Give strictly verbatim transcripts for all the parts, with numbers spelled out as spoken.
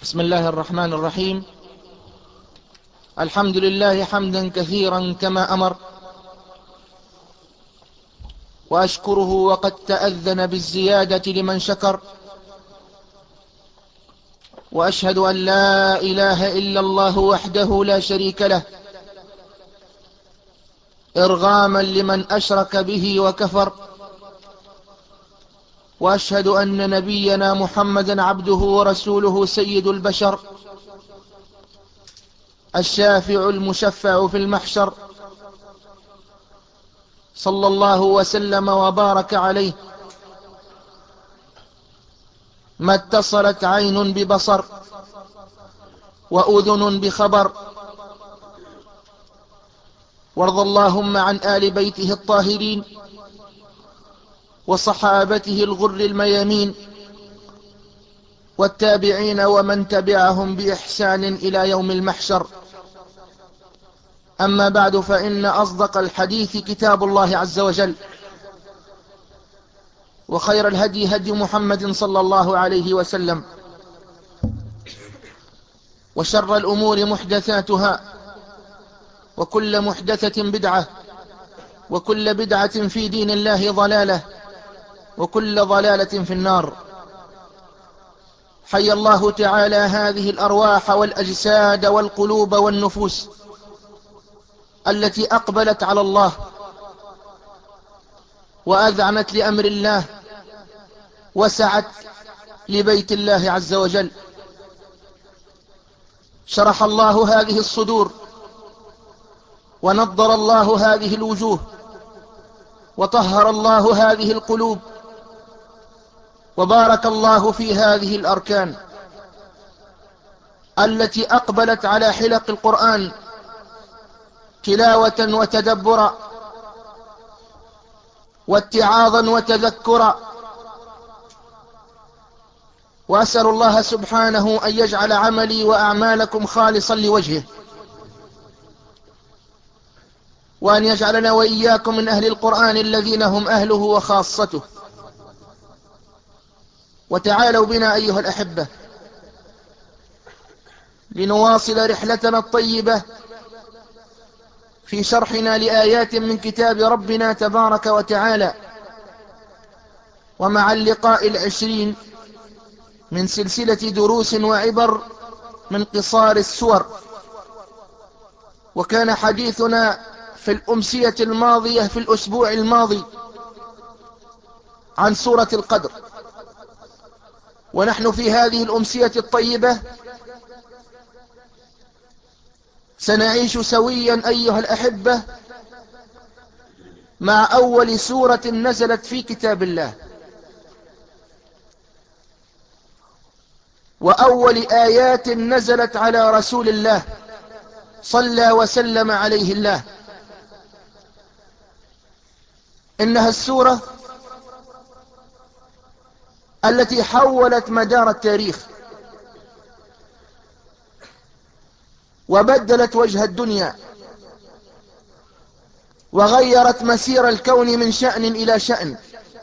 بسم الله الرحمن الرحيم. الحمد لله حمدا كثيرا كما أمر، وأشكره وقد تأذن بالزيادة لمن شكر، وأشهد أن لا إله إلا الله وحده لا شريك له، إرغاما لمن أشرك به وكفر. وأشهد أن نبينا محمدا عبده ورسوله سيد البشر، الشافع المشفع في المحشر، صلى الله وسلم وبارك عليه، ما اتصلت عين ببصر وأذن بخبر. وارض اللهم عن آل بيته الطاهرين وصحابته الغر الميامين والتابعين ومن تبعهم بإحسان إلى يوم المحشر. أما بعد، فإن أصدق الحديث كتاب الله عز وجل، وخير الهدي هدي محمد صلى الله عليه وسلم، وشر الأمور محدثاتها، وكل محدثة بدعة، وكل بدعة في دين الله ضلالة، وكل ضلالة في النار. حي الله تعالى هذه الأرواح والأجساد والقلوب والنفوس التي أقبلت على الله وأذعنت لأمر الله وسعت لبيت الله عز وجل. شرح الله هذه الصدور، ونضر الله هذه الوجوه، وطهر الله هذه القلوب، وبارك الله في هذه الأركان التي أقبلت على حلق القرآن تلاوة وتدبرا واتعاظا وتذكرا. وأسأل الله سبحانه أن يجعل عملي وأعمالكم خالصا لوجهه، وأن يجعلنا وإياكم من أهل القرآن الذين هم أهله وخاصته. وتعالوا بنا أيها الأحبة لنواصل رحلتنا الطيبة في شرحنا لآيات من كتاب ربنا تبارك وتعالى، ومع اللقاء العشرين من سلسلة دروس وعبر من قصار السور. وكان حديثنا في الأمسية الماضية في الأسبوع الماضي عن سورة القدر، ونحن في هذه الأمسية الطيبة سنعيش سويا أيها الأحبة مع أول سورة نزلت في كتاب الله، وأول آيات نزلت على رسول الله صلى وسلم عليه الله. إنها السورة التي حولت مدار التاريخ، وبدلت وجه الدنيا، وغيرت مسير الكون من شأن إلى شأن.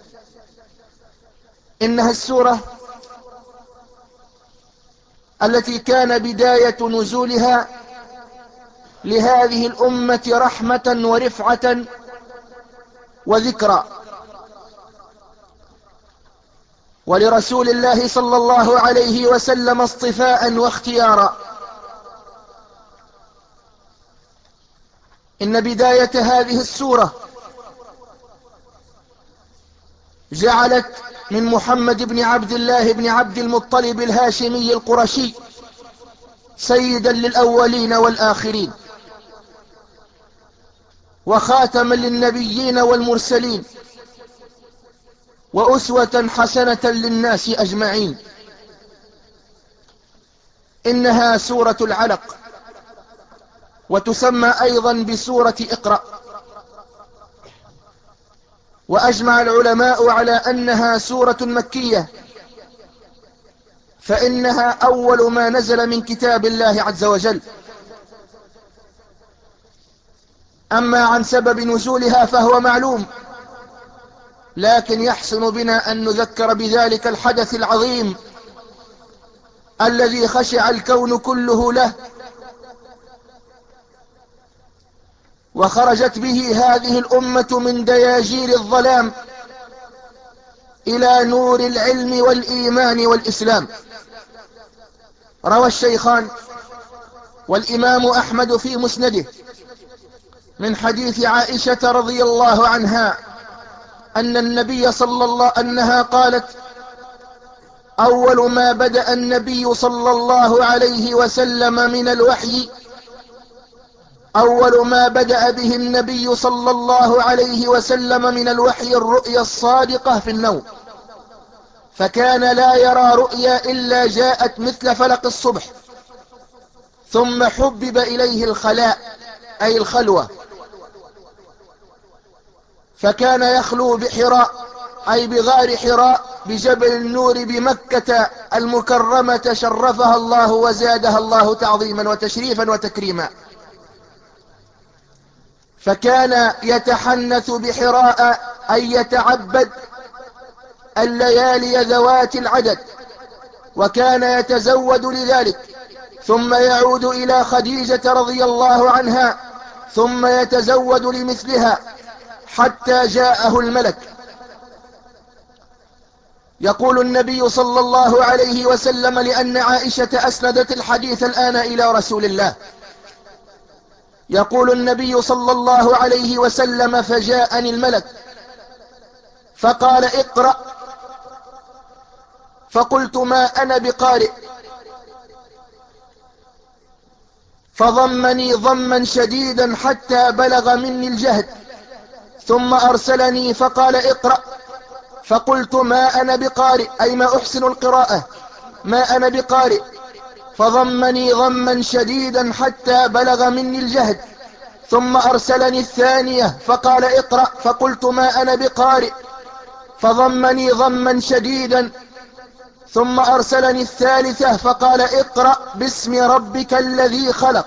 إنها السورة التي كان بداية نزولها لهذه الأمة رحمة ورفعة وذكرى، ولرسول الله صلى الله عليه وسلم اصطفاء واختيارا. إن بداية هذه السورة جعلت من محمد بن عبد الله بن عبد المطلب الهاشمي القرشي سيدا للأولين والآخرين، وخاتما للنبيين والمرسلين، وأسوة حسنة للناس أجمعين. إنها سورة العلق، وتسمى أيضا بسورة اقرأ. وأجمع العلماء على أنها سورة مكية، فإنها أول ما نزل من كتاب الله عز وجل. أما عن سبب نزولها فهو معلوم، لكن يحسن بنا أن نذكر بذلك الحدث العظيم الذي خشع الكون كله له، وخرجت به هذه الأمة من دياجير الظلام إلى نور العلم والإيمان والإسلام. روى الشيخان والإمام أحمد في مسنده من حديث عائشة رضي الله عنها أن النبي صلى الله أنها قالت: أول ما بدأ النبي صلى الله عليه وسلم من الوحي أول ما بدأ به النبي صلى الله عليه وسلم من الوحي الرؤيا الصادقة في النوم، فكان لا يرى رؤيا إلا جاءت مثل فلق الصبح، ثم حبب إليه الخلاء أي الخلوة، فكان يخلو بحراء أي بغار حراء بجبل النور بمكة المكرمة شرفها الله وزادها الله تعظيما وتشريفا وتكريما. فكان يتحنث بحراء أي يتعبد الليالي ذوات العدد، وكان يتزود لذلك، ثم يعود إلى خديجة رضي الله عنها ثم يتزود لمثلها حتى جاءه الملك. يقول النبي صلى الله عليه وسلم لأن عائشة أسندت الحديث الآن إلى رسول الله، يقول النبي صلى الله عليه وسلم: فجاءني الملك فقال: اقرأ، فقلت: ما أنا بقارئ، فضمني ضما شديدا حتى بلغ مني الجهد، ثم أرسلني فقال: اقرأ، فقلت: ما أنا بقارئ أي ما أحسن القراءة، ما أنا بقارئ، فضمني ضما شديدا حتى بلغ مني الجهد، ثم أرسلني الثانية فقال: اقرأ، فقلت: ما أنا بقارئ، فضمني ضما شديدا، ثم أرسلني الثالثة فقال: اقرأ باسم ربك الذي خلق،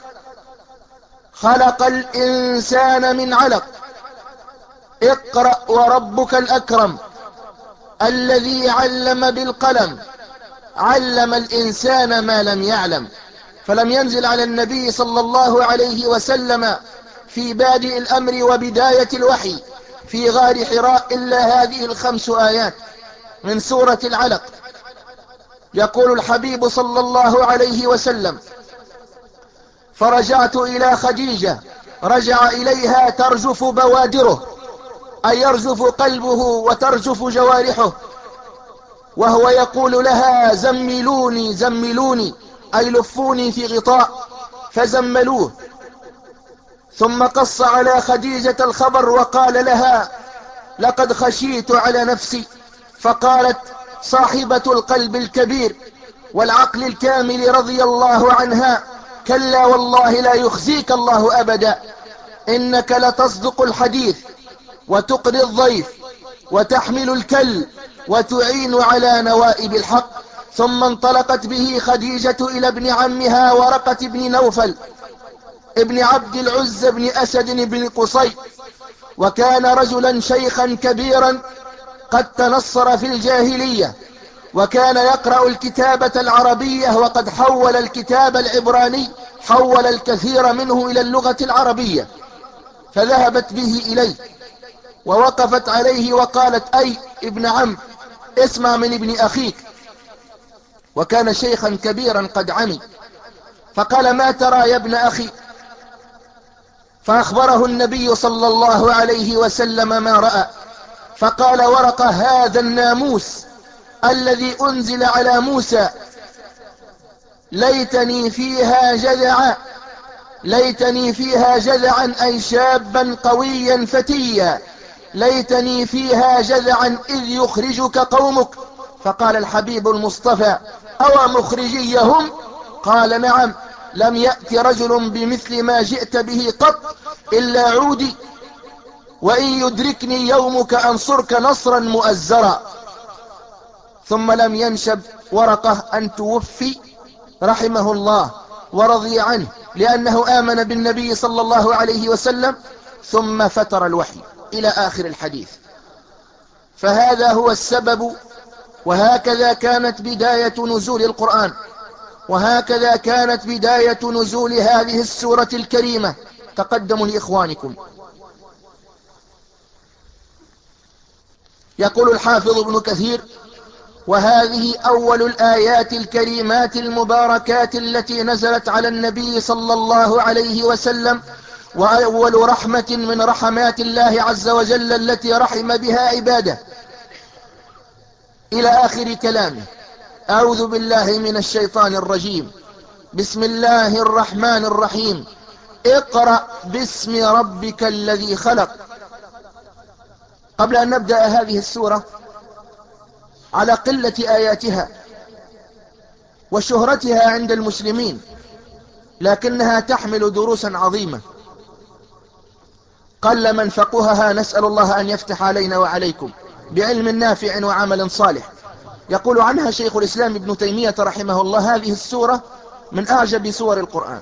خلق الإنسان من علق، اقرأ وربك الأكرم الذي علم بالقلم، علم الإنسان ما لم يعلم. فلم ينزل على النبي صلى الله عليه وسلم في بادئ الأمر وبداية الوحي في غار حراء إلا هذه الخمس آيات من سورة العلق. يقول الحبيب صلى الله عليه وسلم: فرجعت إلى خديجة، رجع إليها ترجف بوادره أي يرجف قلبه وترجف جوارحه، وهو يقول لها: زملوني زملوني أي لفوني في غطاء، فزملوه. ثم قص على خديجة الخبر وقال لها: لقد خشيت على نفسي. فقالت صاحبة القلب الكبير والعقل الكامل رضي الله عنها: كلا والله لا يخزيك الله أبدا، إنك لتصدق الحديث وتقري الضيف وتحمل الكل وتعين على نوائب الحق. ثم انطلقت به خديجة إلى ابن عمها ورقة بن نوفل ابن عبد العزى بن أسد بن قصي، وكان رجلا شيخا كبيرا قد تنصر في الجاهلية، وكان يقرأ الكتابة العربية، وقد حول الكتاب العبراني، حول الكثير منه إلى اللغة العربية. فذهبت به إليه ووقفت عليه وقالت: أي ابن عم، اسمع من ابن أخيك. وكان شيخا كبيرا قد عمي. فقال: ما ترى يا ابن أخي؟ فأخبره النبي صلى الله عليه وسلم ما رأى. فقال ورقة: هذا الناموس الذي أنزل على موسى، ليتني فيها جذعا، ليتني فيها جذعا أي شابا قويا فتيا، ليتني فيها جذعا إذ يخرجك قومك. فقال الحبيب المصطفى: أو مخرجيهم؟ قال: نعم، لم يأت رجل بمثل ما جئت به قط إلا عودي، وإن يدركني يومك أنصرك نصرا مؤزرا. ثم لم ينشب ورقة أن توفي رحمه الله ورضي عنه، لأنه آمن بالنبي صلى الله عليه وسلم، ثم فتر الوحي إلى آخر الحديث. فهذا هو السبب وهكذا كانت بداية نزول القرآن، وهكذا كانت بداية نزول هذه السورة الكريمة. تقدموا لإخوانكم. يقول الحافظ ابن كثير: وهذه أول الآيات الكريمات المباركات التي نزلت على النبي صلى الله عليه وسلم، وأول رحمة من رحمات الله عز وجل التي رحم بها عباده، إلى آخر كلامه. أعوذ بالله من الشيطان الرجيم. بسم الله الرحمن الرحيم. اقرأ باسم ربك الذي خلق. قبل أن نبدأ هذه السورة، على قلة آياتها وشهرتها عند المسلمين، لكنها تحمل دروسا عظيمة قل من فقهها. نسأل الله أن يفتح علينا وعليكم بعلم نافع وعمل صالح. يقول عنها شيخ الإسلام ابن تيمية رحمه الله: هذه السورة من أعجب سور القرآن،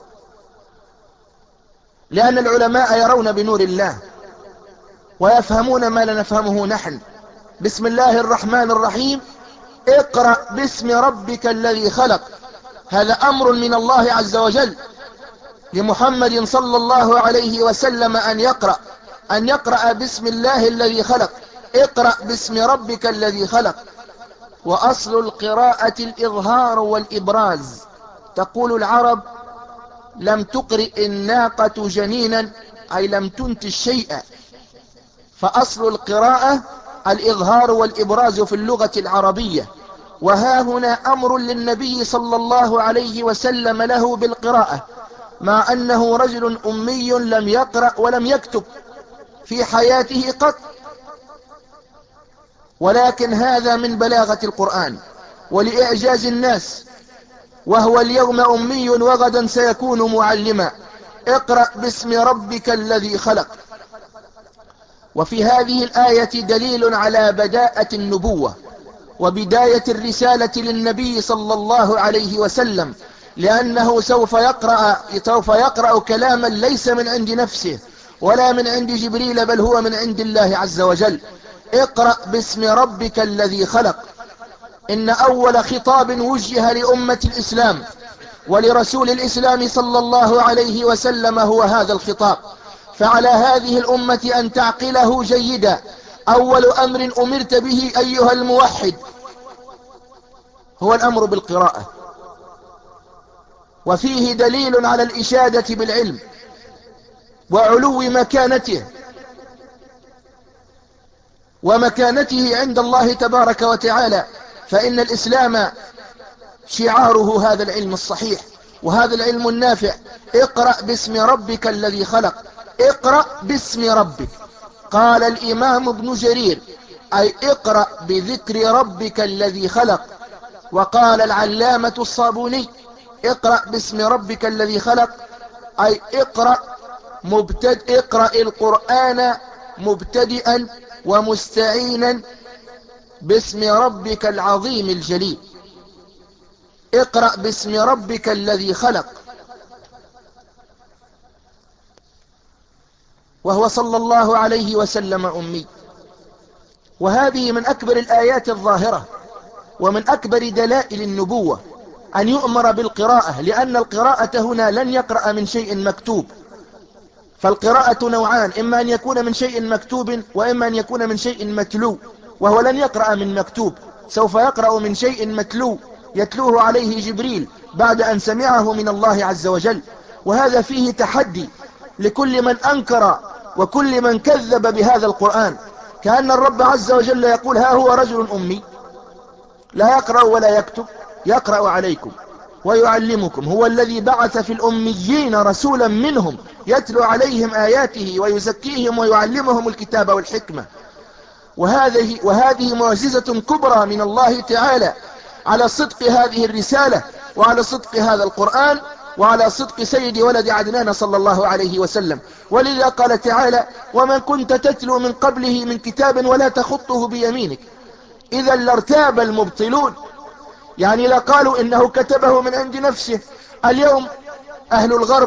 لأن العلماء يرون بنور الله ويفهمون ما لا نفهمه نحن. بسم الله الرحمن الرحيم. اقرأ باسم ربك الذي خلق. هذا أمر من الله عز وجل لمحمد صلى الله عليه وسلم أن يقرأ أن يقرأ باسم الله الذي خلق. اقرأ باسم ربك الذي خلق. وأصل القراءة الإظهار والإبراز. تقول العرب: لم تقرئ الناقة جنينا، أي لم تنتج شيئا. فأصل القراءة الإظهار والإبراز في اللغة العربية. وها هنا أمر للنبي صلى الله عليه وسلم له بالقراءة، مع أنه رجل أمي لم يقرأ ولم يكتب في حياته قط، ولكن هذا من بلاغة القرآن ولإعجاز الناس. وهو اليوم أمي وغدا سيكون معلما. اقرأ باسم ربك الذي خلق. وفي هذه الآية دليل على بداءة النبوة وبداية الرسالة للنبي صلى الله عليه وسلم، لأنه سوف يقرأ, سوف يقرأ كلاما ليس من عند نفسه ولا من عند جبريل، بل هو من عند الله عز وجل. اقرأ باسم ربك الذي خلق. إن أول خطاب وجه لأمة الإسلام ولرسول الإسلام صلى الله عليه وسلم هو هذا الخطاب، فعلى هذه الأمة أن تعقله جيدا. أول أمر أمرت به أيها الموحد هو الأمر بالقراءة، وفيه دليل على الإشادة بالعلم وعلو مكانته ومكانته عند الله تبارك وتعالى. فإن الإسلام شعاره هذا العلم الصحيح وهذا العلم النافع. اقرأ باسم ربك الذي خلق. اقرأ باسم ربك. قال الإمام ابن جرير: أي اقرأ بذكر ربك الذي خلق. وقال العلامة الصابوني: اقرأ باسم ربك الذي خلق، أي اقرأ مبتد اقرأ القرآن مبتدئا ومستعينا باسم ربك العظيم الجليل. اقرأ باسم ربك الذي خلق. وهو صلى الله عليه وسلم أمي. وهذه من أكبر الآيات الظاهرة ومن أكبر دلائل النبوة أن يؤمر بالقراءة، لأن القراءة هنا لن يقرأ من شيء مكتوب. فالقراءة نوعان: إما أن يكون من شيء مكتوب وإما أن يكون من شيء متلو. وهو لن يقرأ من مكتوب، سوف يقرأ من شيء متلو يتلوه عليه جبريل بعد أن سمعه من الله عز وجل. وهذا فيه تحدي لكل من أنكر وكل من كذب بهذا القرآن، كأن الرب عز وجل يقول: ها هو رجل أمي لا يقرأ ولا يكتب، يقرأ عليكم ويعلمكم. هو الذي بعث في الأميين رسولا منهم يتلو عليهم آياته ويزكيهم ويعلمهم الكتاب والحكمة. وهذه, وهذه معجزة كبرى من الله تعالى على صدق هذه الرسالة وعلى صدق هذا القرآن وعلى صدق سيد ولد عدنان صلى الله عليه وسلم. ولذا قال تعالى: ومن كنت تتلو من قبله من كتاب ولا تخطه بيمينك إذا لارتاب المبطلون. يعني لا قالوا إنه كتبه من عند نفسه. اليوم أهل الغرب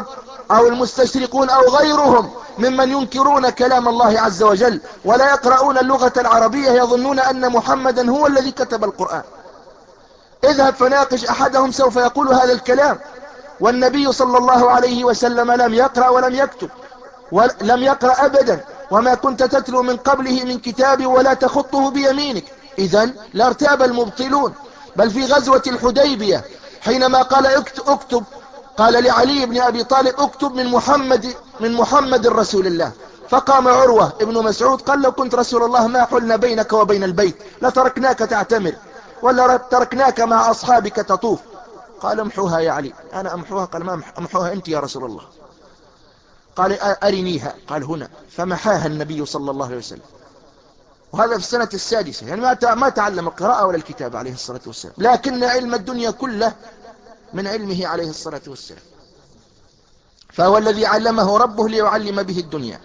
أو المستشرقون أو غيرهم ممن ينكرون كلام الله عز وجل ولا يقرؤون اللغة العربية يظنون أن محمدا هو الذي كتب القرآن. اذهب فناقش أحدهم سوف يقول هذا الكلام، والنبي صلى الله عليه وسلم لم يقرأ ولم يكتب، ولم يقرأ أبدا، وما كنت تتلو من قبله من كتاب ولا تخطه بيمينك. إذن لارتاب المبطلون. بل في غزوة الحديبية حينما قال اكتب، قال لعلي بن أبي طالب اكتب من محمد من محمد رسول الله. فقام عروة ابن مسعود قال لو كنت رسول الله ما حلنا بينك وبين البيت لتركناك تعتمر ولا تركناك مع أصحابك تطوف. قال امحوها يا علي. أنا أمحوها؟ قال ما امحوها أنت يا رسول الله. قال أرنيها. قال هنا. فمحاها النبي صلى الله عليه وسلم، وهذا في السنة السادسة، يعني ما تعلم القراءة ولا الكتاب عليه الصلاة والسلام، لكن علم الدنيا كله من علمه عليه الصلاة والسلام، فهو الذي علمه ربه ليعلم به الدنيا.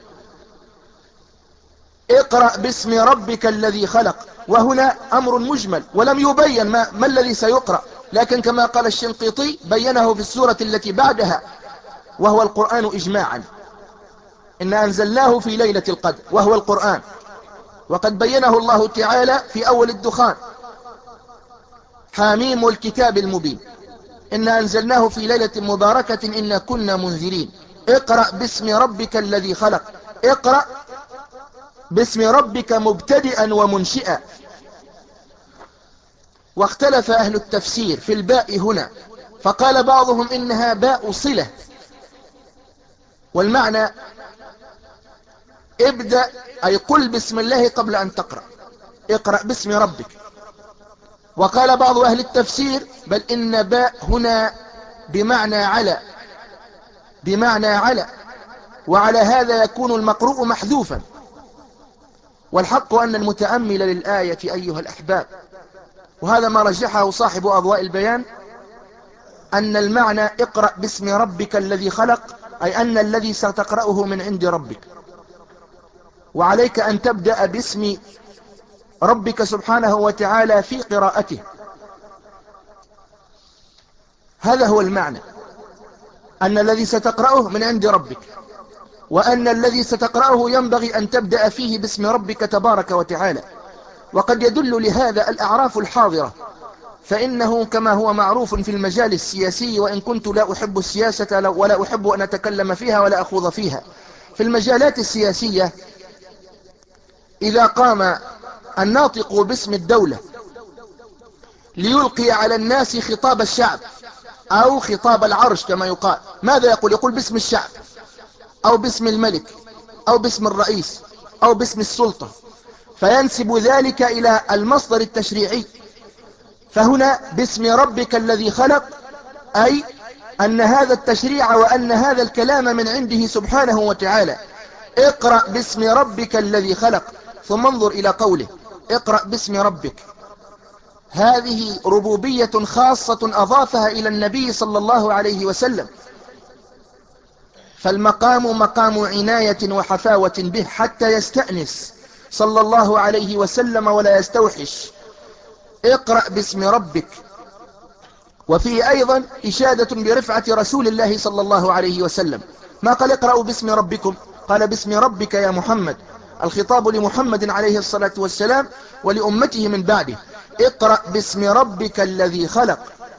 اقرأ باسم ربك الذي خلق، وهنا أمر مجمل ولم يبين ما, ما الذي سيقرأ، لكن كما قال الشنقيطي بينه في السورة التي بعدها، وهو القرآن إجماعا. إن أنزلناه في ليلة القدر وهو القرآن، وقد بينه الله تعالى في أول الدخان: حاميم والكتاب المبين إن أنزلناه في ليلة مباركة إنا كنا منذرين. اقرأ باسم ربك الذي خلق. اقرأ باسم ربك مبتدئا ومنشئا. واختلف أهل التفسير في الباء هنا، فقال بعضهم إنها باء صلة، والمعنى ابدأ أي قل بسم الله قبل أن تقرأ، اقرأ باسم ربك. وقال بعض أهل التفسير بل إن باء هنا بمعنى على، بمعنى على، وعلى هذا يكون المقروء محذوفا. والحق أن المتأمل للآية أيها الأحباب، وهذا ما رجحه صاحب أضواء البيان، أن المعنى اقرأ باسم ربك الذي خلق، أي أن الذي ستقرأه من عند ربك، وعليك أن تبدأ باسم ربك سبحانه وتعالى في قراءته. هذا هو المعنى، أن الذي ستقرأه من عند ربك، وأن الذي ستقرأه ينبغي أن تبدأ فيه باسم ربك تبارك وتعالى. وقد يدل لهذا الأعراف الحاضرة، فإنه كما هو معروف في المجال السياسي، وإن كنت لا أحب السياسة ولا أحب أن أتكلم فيها ولا أخوض فيها، في المجالات السياسية إذا قام الناطق باسم الدولة ليلقي على الناس خطاب الشعب أو خطاب العرش كما يقال، ماذا يقول؟ يقول باسم الشعب أو باسم الملك أو باسم الرئيس أو باسم السلطة، فينسب ذلك إلى المصدر التشريعي. فهنا باسم ربك الذي خلق، أي أن هذا التشريع وأن هذا الكلام من عنده سبحانه وتعالى. اقرأ باسم ربك الذي خلق. ثم انظر إلى قوله اقرأ باسم ربك، هذه ربوبية خاصة أضافها إلى النبي صلى الله عليه وسلم، فالمقام مقام عناية وحفاوة به حتى يستأنس صلى الله عليه وسلم ولا يستوحش. اقرأ باسم ربك. وفيه أيضا إشادة برفعة رسول الله صلى الله عليه وسلم، ما قال اقرأوا باسم ربكم، قال باسم ربك يا محمد، الخطاب لمحمد عليه الصلاة والسلام ولأمته من بعده. اقرأ باسم ربك الذي خلق.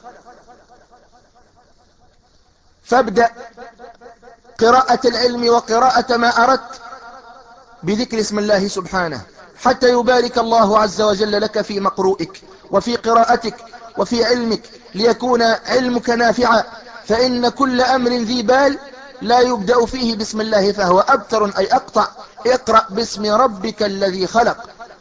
فابدأ قراءة العلم وقراءة ما أردت بذكر اسم الله سبحانه، حتى يبارك الله عز وجل لك في مقروئك وفي قراءتك وفي علمك، ليكون علمك نافعا. فإن كل أمر ذي بال لا يبدأ فيه بسم الله فهو أبتر أي أقطع. اقرأ باسم ربك الذي خلق.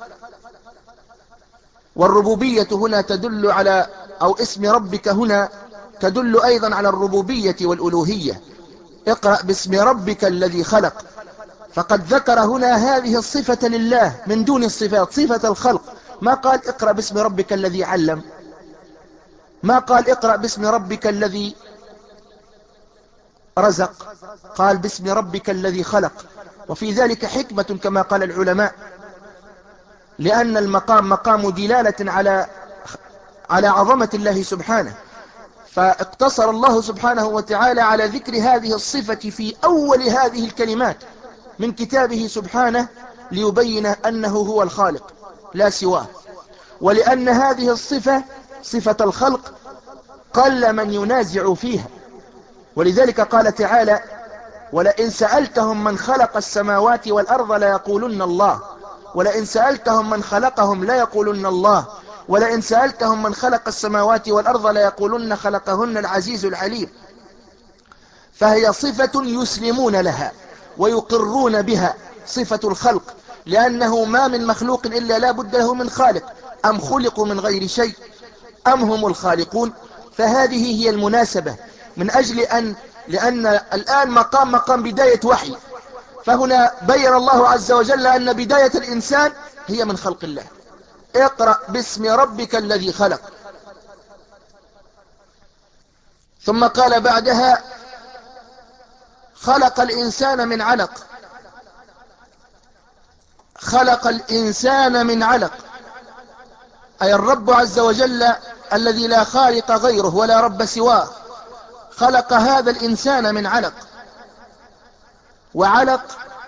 والربوبية هنا تدل على، أو اسم ربك هنا تدل أيضا على الربوبية والألوهية. اقرأ باسم ربك الذي خلق، فقد ذكر هنا هذه الصفة لله من دون الصفات، صفة الخلق. ما قال اقرأ باسم ربك الذي علم، ما قال اقرأ باسم ربك الذي رزق، قال باسم ربك الذي خلق. وفي ذلك حكمة كما قال العلماء، لأن المقام مقام دلالة على على عظمة الله سبحانه، فاقتصر الله سبحانه وتعالى على ذكر هذه الصفة في أول هذه الكلمات من كتابه سبحانه ليبين أنه هو الخالق لا سواه، ولأن هذه الصفة صفة الخلق قل من ينازع فيها. ولذلك قال تعالى: ولئن سألتهم من خلق السماوات والأرض ليقولن الله، ولئن سألتهم من خلقهم ليقولن الله، ولئن سألتهم من خلق السماوات والأرض ليقولن خلقهن العزيز العليم. فهي صفة يسلمون لها ويقرون بها، صفة الخلق، لأنه ما من مخلوق إلا لا بد له من خالق. أم خلقوا من غير شيء أم هم الخالقون. فهذه هي المناسبة، من أجل أن لأن الآن مقام مقام بداية وحي، فهنا بين الله عز وجل أن بداية الإنسان هي من خلق الله. اقرأ باسم ربك الذي خلق. ثم قال بعدها: خلق الإنسان من علق. خلق الإنسان من علق، أي الرب عز وجل الذي لا خالق غيره ولا رب سواه، خلق هذا الإنسان من علق. وعلق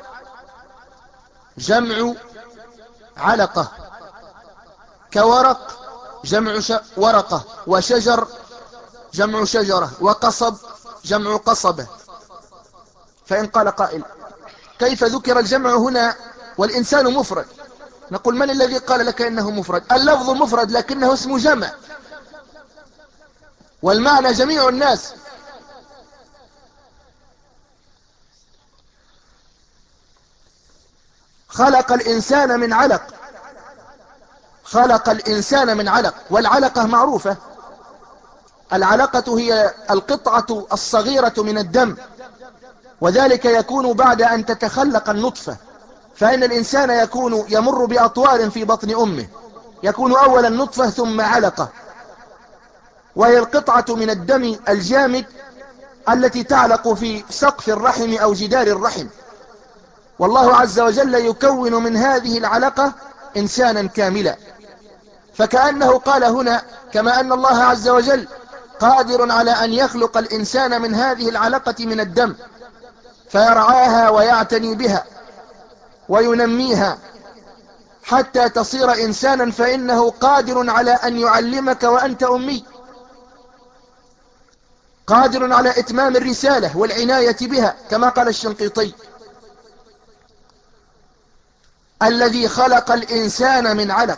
جمع علقة، كورق جمع ورقة، وشجر جمع شجرة، وقصب جمع قصبة. فإن قال قائل: كيف ذكر الجمع هنا والإنسان مفرد؟ نقول: من الذي قال لك إنه مفرد؟ اللفظ مفرد لكنه اسم جمع، والمعنى جميع الناس. خلق الإنسان من علق. خلق الإنسان من علق، والعلقة معروفة. العلقة هي القطعة الصغيرة من الدم، وذلك يكون بعد أن تتخلق النطفة. فإن الإنسان يكون يمر بأطوار في بطن أمه، يكون أولا نطفة ثم علقة، وهي القطعة من الدم الجامد التي تعلق في سقف الرحم أو جدار الرحم. والله عز وجل يكون من هذه العلقة إنسانا كاملا. فكأنه قال هنا: كما أن الله عز وجل قادر على أن يخلق الإنسان من هذه العلقة من الدم فيرعاها ويعتني بها وينميها حتى تصير إنسانا، فإنه قادر على أن يعلمك وأنت أمي، قادر على إتمام الرسالة والعناية بها، كما قال الشنقيطي: الذي خلق الإنسان من علق.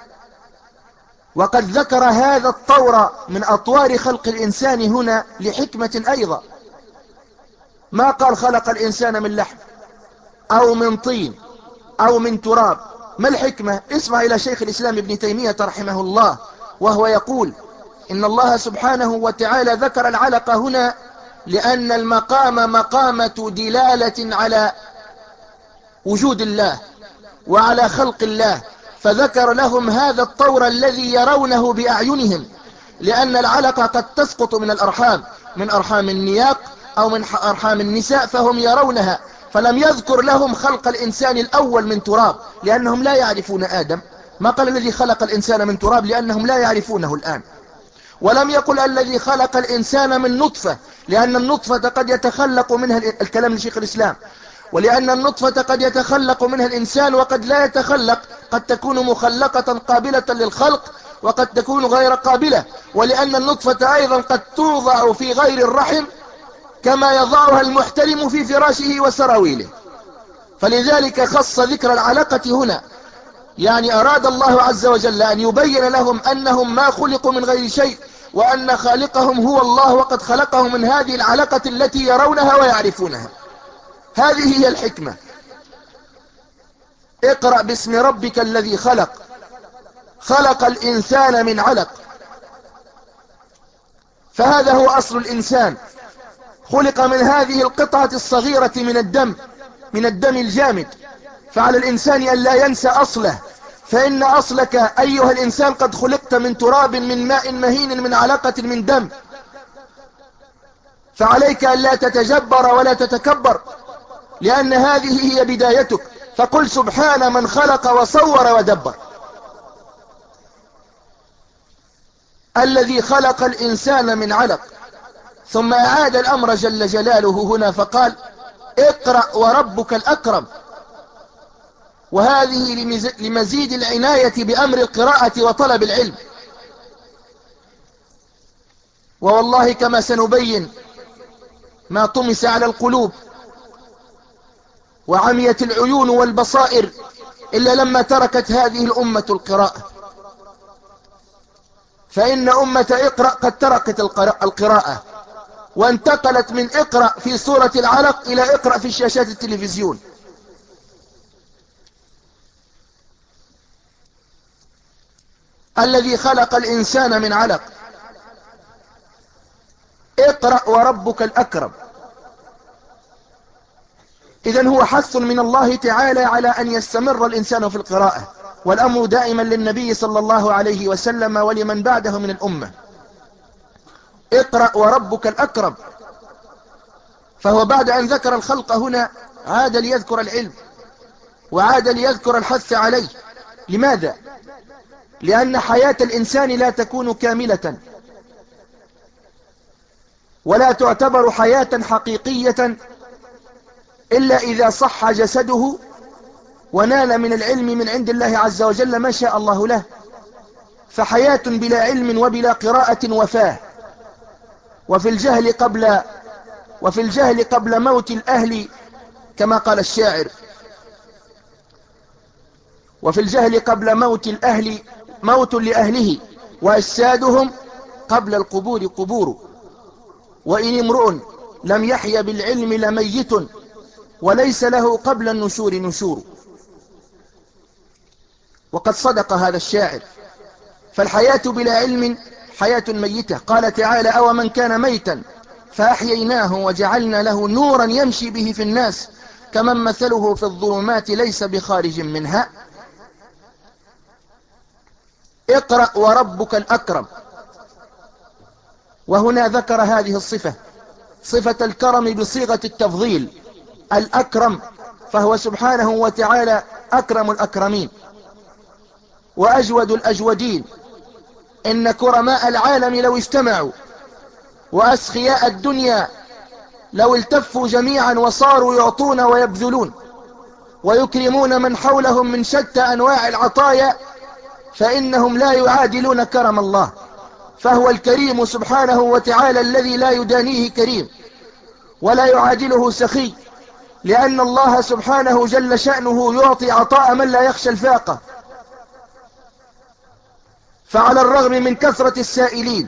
وقد ذكر هذا الطور من أطوار خلق الإنسان هنا لحكمة أيضا. ما قال خلق الإنسان من لحم أو من طين أو من تراب. ما الحكمة؟ اسمع إلى شيخ الإسلام ابن تيمية رحمه الله وهو يقول: إن الله سبحانه وتعالى ذكر العلقة هنا لأن المقام مقامة دلالة على وجود الله وعلى خلق الله، فذكر لهم هذا الطور الذي يرونه بأعينهم، لأن العلقة قد تسقط من الأرحام، من أرحام النياق أو من أرحام النساء، فهم يرونها. فلم يذكر لهم خلق الإنسان الأول من تراب لأنهم لا يعرفون آدم. ما قال الذي خلق الإنسان من تراب لأنهم لا يعرفونه الآن. ولم يقل الذي خلق الإنسان من نطفة لأن النطفة قد يتخلق منها الكلام لشيخ الإسلام، ولأن النطفة قد يتخلق منها الإنسان وقد لا يتخلق، قد تكون مخلقة قابلة للخلق وقد تكون غير قابلة، ولأن النطفة أيضا قد توضع في غير الرحم كما يضعها المحتلم في فراشه وسراويله. فلذلك خص ذكر العلقة هنا، يعني أراد الله عز وجل أن يبين لهم أنهم ما خلقوا من غير شيء، وأن خالقهم هو الله، وقد خلقهم من هذه العلقة التي يرونها ويعرفونها. هذه هي الحكمة. اقرأ باسم ربك الذي خلق. خلق الإنسان من علق، فهذا هو أصل الإنسان، خلق من هذه القطعة الصغيرة من الدم، من الدم الجامد. فعلى الإنسان أن لا ينسى أصله، فإن أصلك أيها الإنسان قد خلقت من تراب، من ماء مهين، من علقة من دم. فعليك أن لا تتجبر ولا تتكبر، لأن هذه هي بدايتك. فقل سبحان من خلق وصور ودبر. الذي خلق الإنسان من علق، ثم أعاد الأمر جل جلاله هنا فقال اقرأ وربك الأكرم. وهذه لمزيد العناية بأمر القراءة وطلب العلم. ووالله كما سنبين ما طمس على القلوب وعميت العيون والبصائر إلا لما تركت هذه الأمة القراءة. فإن أمة اقرأ قد تركت القراءة وانتقلت من اقرأ في سورة العلق إلى اقرأ في شاشات التلفزيون. الذي خلق الإنسان من علق، اقرأ وربك الأكرم. إذن هو حث من الله تعالى على أن يستمر الإنسان في القراءة، والأمر دائما للنبي صلى الله عليه وسلم ولمن بعده من الأمة. اقرأ وربك الأكرم. فهو بعد أن ذكر الخلق هنا عاد ليذكر العلم، وعاد ليذكر الحث عليه. لماذا؟ لأن حياة الإنسان لا تكون كاملة ولا تعتبر حياة حقيقية إلا إذا صح جسده ونال من العلم من عند الله عز وجل ما شاء الله له. فحياة بلا علم وبلا قراءة وفاه. وفي الجهل قبل وفي الجهل قبل موت الأهل كما قال الشاعر، وفي الجهل قبل موت الأهل موت لأهله، وأجسادهم قبل القبور قبور. وإن امرؤ لم يحي بالعلم لميت، وليس له قبل النشور نشور. وقد صدق هذا الشاعر. فالحياة بلا علم حياة ميتة. قال تعالى أو من كان ميتا فأحييناه وجعلنا له نورا يمشي به في الناس كمن مثله في الظلمات ليس بخارج منها. اقرأ وربك الأكرم. وهنا ذكر هذه الصفة، صفة الكرم بصيغة التفضيل، الأكرم، فهو سبحانه وتعالى أكرم الأكرمين وأجود الأجودين. إن كرماء العالم لو اجتمعوا وأسخياء الدنيا لو التفوا جميعا وصاروا يعطون ويبذلون ويكرمون من حولهم من شتى أنواع العطايا، فإنهم لا يعادلون كرم الله. فهو الكريم سبحانه وتعالى الذي لا يدانيه كريم ولا يعادله سخي، لأن الله سبحانه جل شأنه يعطي عطاء من لا يخشى الفاقة. فعلى الرغم من كثرة السائلين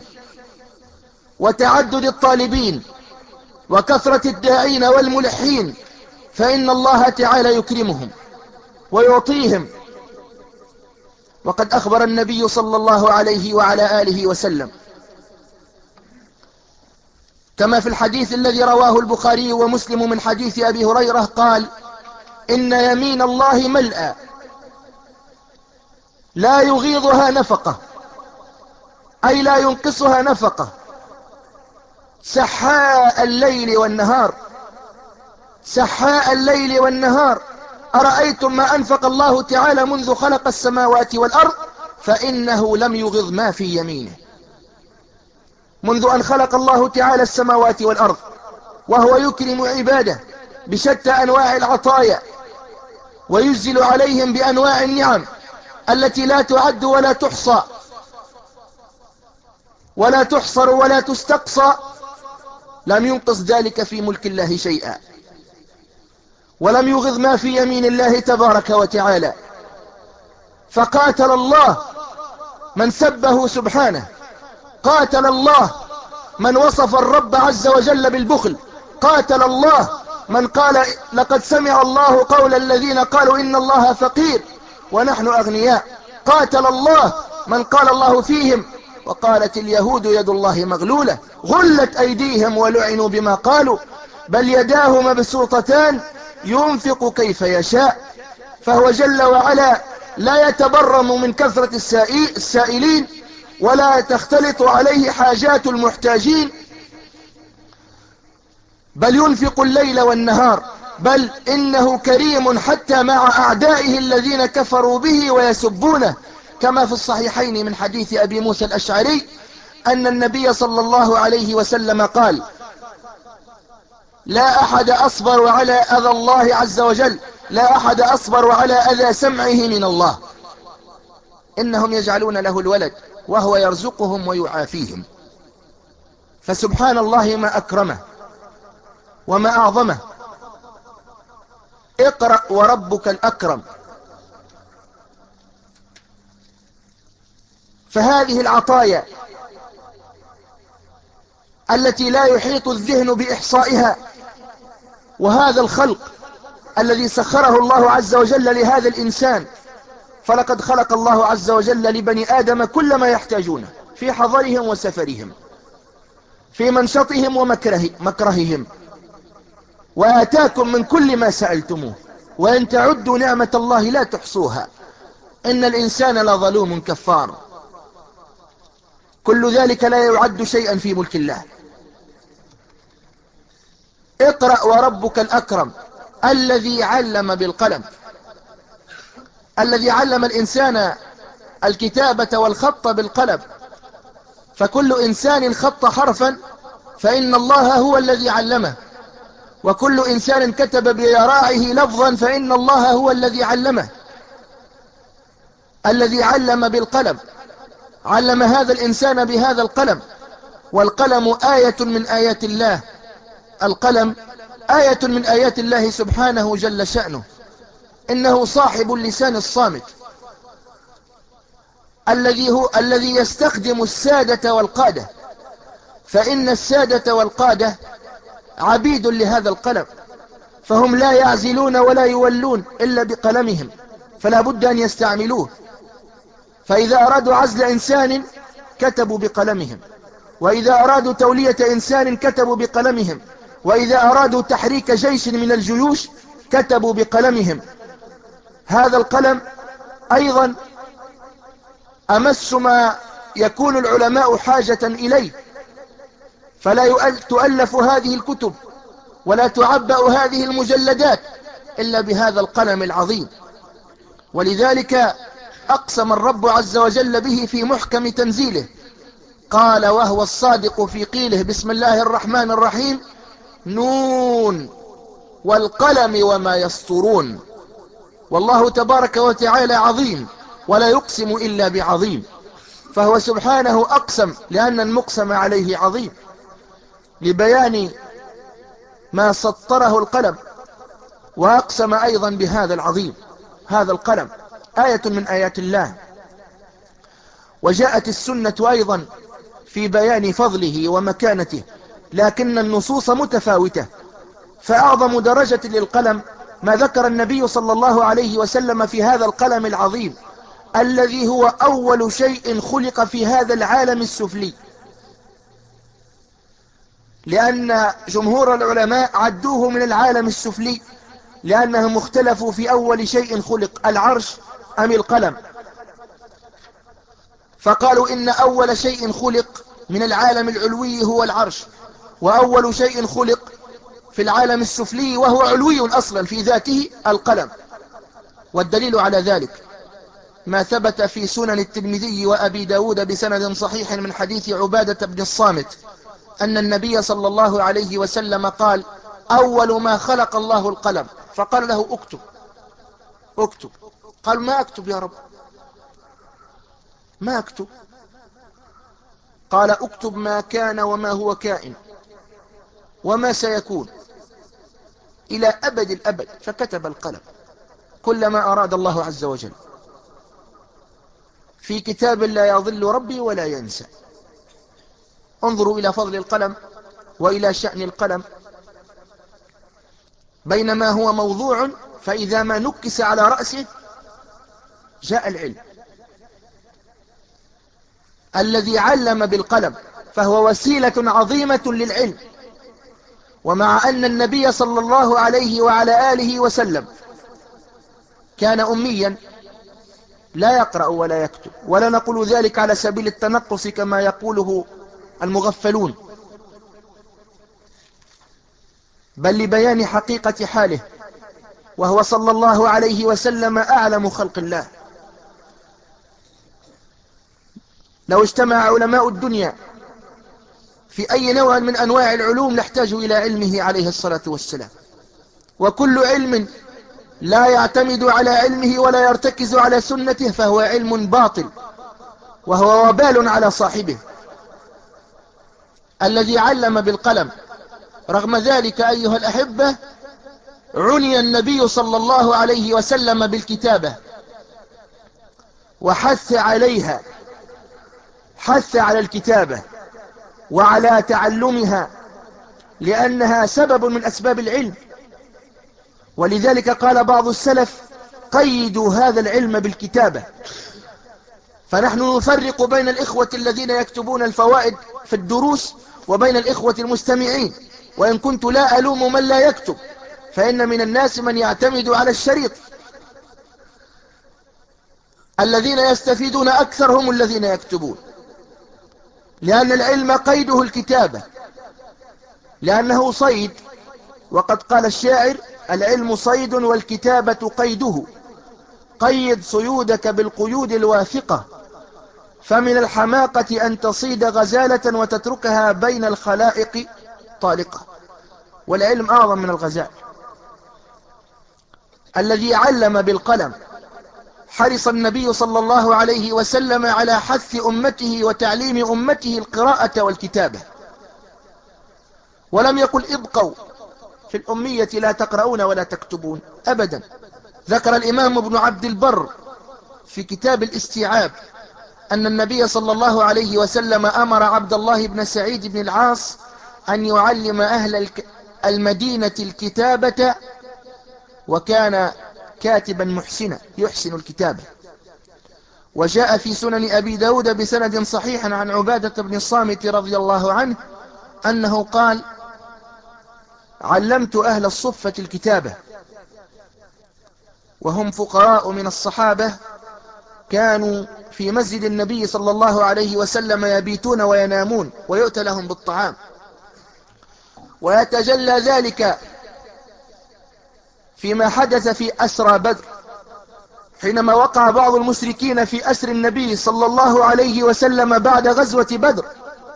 وتعدد الطالبين وكثرة الداعين والملحين، فإن الله تعالى يكرمهم ويعطيهم. وقد أخبر النبي صلى الله عليه وعلى آله وسلم كما في الحديث الذي رواه البخاري ومسلم من حديث أبي هريرة قال إن يمين الله ملأى لا يغيضها نفقة، أي لا ينقصها نفقة، سحاء الليل والنهار، سحاء الليل والنهار. أرأيتم ما أنفق الله تعالى منذ خلق السماوات والأرض فإنه لم يغض ما في يمينه. منذ أن خلق الله تعالى السماوات والأرض وهو يكرم عباده بشتى أنواع العطايا وينزل عليهم بأنواع النعم التي لا تعد ولا تحصى ولا تحصر ولا تستقصى، لم ينقص ذلك في ملك الله شيئا، ولم يغض ما في يمين الله تبارك وتعالى. فقاتل الله من سبه سبحانه، قاتل الله من وصف الرب عز وجل بالبخل، قاتل الله من قال لقد سمع الله قول الذين قالوا إن الله فقير ونحن أغنياء، قاتل الله من قال الله فيهم وقالت اليهود يد الله مغلولة غلت أيديهم ولعنوا بما قالوا بل يداه مبسوطتان ينفق كيف يشاء. فهو جل وعلا لا يتبرم من كثرة السائلين ولا تختلط عليه حاجات المحتاجين، بل ينفق الليل والنهار، بل إنه كريم حتى مع أعدائه الذين كفروا به ويسبونه، كما في الصحيحين من حديث أبي موسى الأشعري أن النبي صلى الله عليه وسلم قال: لا أحد أصبر على أذى الله عز وجل لا أحد أصبر على أذى سمعه من الله، إنهم يجعلون له الولد وهو يرزقهم ويعافيهم. فسبحان الله ما أكرمه وما أعظمه. اقرأ وربك الأكرم. فهذه العطايا التي لا يحيط الذهن بإحصائها، وهذا الخلق الذي سخره الله عز وجل لهذا الإنسان، فلقد خلق الله عز وجل لبني آدم كل ما يحتاجونه في حضرهم وسفرهم، في منشطهم ومكرههم، وآتاكم من كل ما سألتموه، وإن تعدوا نعمة الله لا تحصوها، إن الإنسان لظلوم كفار. كل ذلك لا يعد شيئا في ملك الله. اقرأ وربك الأكرم الذي علم بالقلم، الذي علم الإنسان الكتابة والخط بالقلم، فكل إنسان خط حرفا فإن الله هو الذي علمه، وكل إنسان كتب بذراعه لفظا فإن الله هو الذي علمه. الذي علم بالقلم علم هذا الإنسان بهذا القلم، والقلم آية من آيات الله. القلم آية من آيات الله سبحانه جل شأنه، إنه صاحب اللسان الصامت الذي هو الذي يستخدم السادة والقادة، فإن السادة والقادة عبيد لهذا القلم، فهم لا يعزلون ولا يولون إلا بقلمهم، فلا بد أن يستعملوه. فإذا أرادوا عزل إنسان كتبوا بقلمهم، وإذا أرادوا تولية إنسان كتبوا بقلمهم، وإذا أرادوا تحريك جيش من الجيوش كتبوا بقلمهم. هذا القلم أيضا أمس ما يكون العلماء حاجة إليه، فلا تؤلف هذه الكتب ولا تعبأ هذه المجلدات إلا بهذا القلم العظيم. ولذلك أقسم الرب عز وجل به في محكم تنزيله، قال وهو الصادق في قيله: بسم الله الرحمن الرحيم، نون والقلم وما يسطرون. والله تبارك وتعالى عظيم ولا يقسم إلا بعظيم، فهو سبحانه أقسم لأن المقسم عليه عظيم، لبيان ما سطره القلم، وأقسم أيضا بهذا العظيم. هذا القلم آية من آيات الله. وجاءت السنة أيضا في بيان فضله ومكانته، لكن النصوص متفاوتة، فأعظم درجة للقلم ما ذكر النبي صلى الله عليه وسلم في هذا القلم العظيم، الذي هو أول شيء خلق في هذا العالم السفلي، لأن جمهور العلماء عدوه من العالم السفلي، لأنهم اختلفوا في أول شيء خلق، العرش أم القلم، فقالوا إن أول شيء خلق من العالم العلوي هو العرش، وأول شيء خلق في العالم السفلي وهو علوي أصلا في ذاته القلم. والدليل على ذلك ما ثبت في سنن الترمذي وأبي داود بسند صحيح من حديث عبادة بن الصامت أن النبي صلى الله عليه وسلم قال: أول ما خلق الله القلم، فقال له: اكتب اكتب. قال: ما اكتب يا رب، ما اكتب. قال: اكتب ما كان وما هو كائن وما سيكون إلى أبد الأبد. فكتب القلم كل ما أراد الله عز وجل في كتاب لا يضل ربي ولا ينسى. انظروا إلى فضل القلم وإلى شأن القلم، بينما هو موضوع، فإذا ما نكس على رأسه جاء العلم. الذي علم بالقلم فهو وسيلة عظيمة للعلم. ومع أن النبي صلى الله عليه وعلى آله وسلم كان أميا لا يقرأ ولا يكتب، ولا نقول ذلك على سبيل التنقص كما يقوله المغفلون، بل لبيان حقيقة حاله، وهو صلى الله عليه وسلم أعلم خلق الله. لو اجتمع علماء الدنيا في أي نوع من أنواع العلوم نحتاج إلى علمه عليه الصلاة والسلام. وكل علم لا يعتمد على علمه ولا يرتكز على سنته فهو علم باطل، وهو وبال على صاحبه. الذي علم بالقلم. رغم ذلك أيها الأحبة عني النبي صلى الله عليه وسلم بالكتابة وحث عليها، حث على الكتابة وعلى تعلمها لأنها سبب من أسباب العلم. ولذلك قال بعض السلف قيدوا هذا العلم بالكتابة. فنحن نفرق بين الإخوة الذين يكتبون الفوائد في الدروس وبين الإخوة المستمعين، وإن كنت لا ألوم من لا يكتب، فإن من الناس من يعتمد على الشريط. الذين يستفيدون أكثر هم الذين يكتبون، لأن العلم قيده الكتابة، لأنه صيد. وقد قال الشاعر العلم صيد والكتابة قيده، قيد صيودك بالقيود الواثقة، فمن الحماقة أن تصيد غزالة وتتركها بين الخلائق طالقة. والعلم أعظم من الغزال. الذي علم بالقلم. حرص النبي صلى الله عليه وسلم على حث أمته وتعليم أمته القراءة والكتابة، ولم يقل ابقوا في الأمية لا تقرؤون ولا تكتبون أبدا. ذكر الإمام ابن عبد البر في كتاب الاستيعاب أن النبي صلى الله عليه وسلم أمر عبد الله بن سعيد بن العاص أن يعلم أهل المدينة الكتابة، وكان كاتبا محسنا يحسن الكتابة. وجاء في سنن أبي داود بسند صحيح عن عبادة بن الصامت رضي الله عنه أنه قال علمت أهل الصفة الكتابة، وهم فقراء من الصحابة كانوا في مسجد النبي صلى الله عليه وسلم يبيتون وينامون ويؤتى لهم بالطعام. ويتجلى ذلك فيما حدث في أسرى بدر، حينما وقع بعض المشركين في أسر النبي صلى الله عليه وسلم بعد غزوة بدر،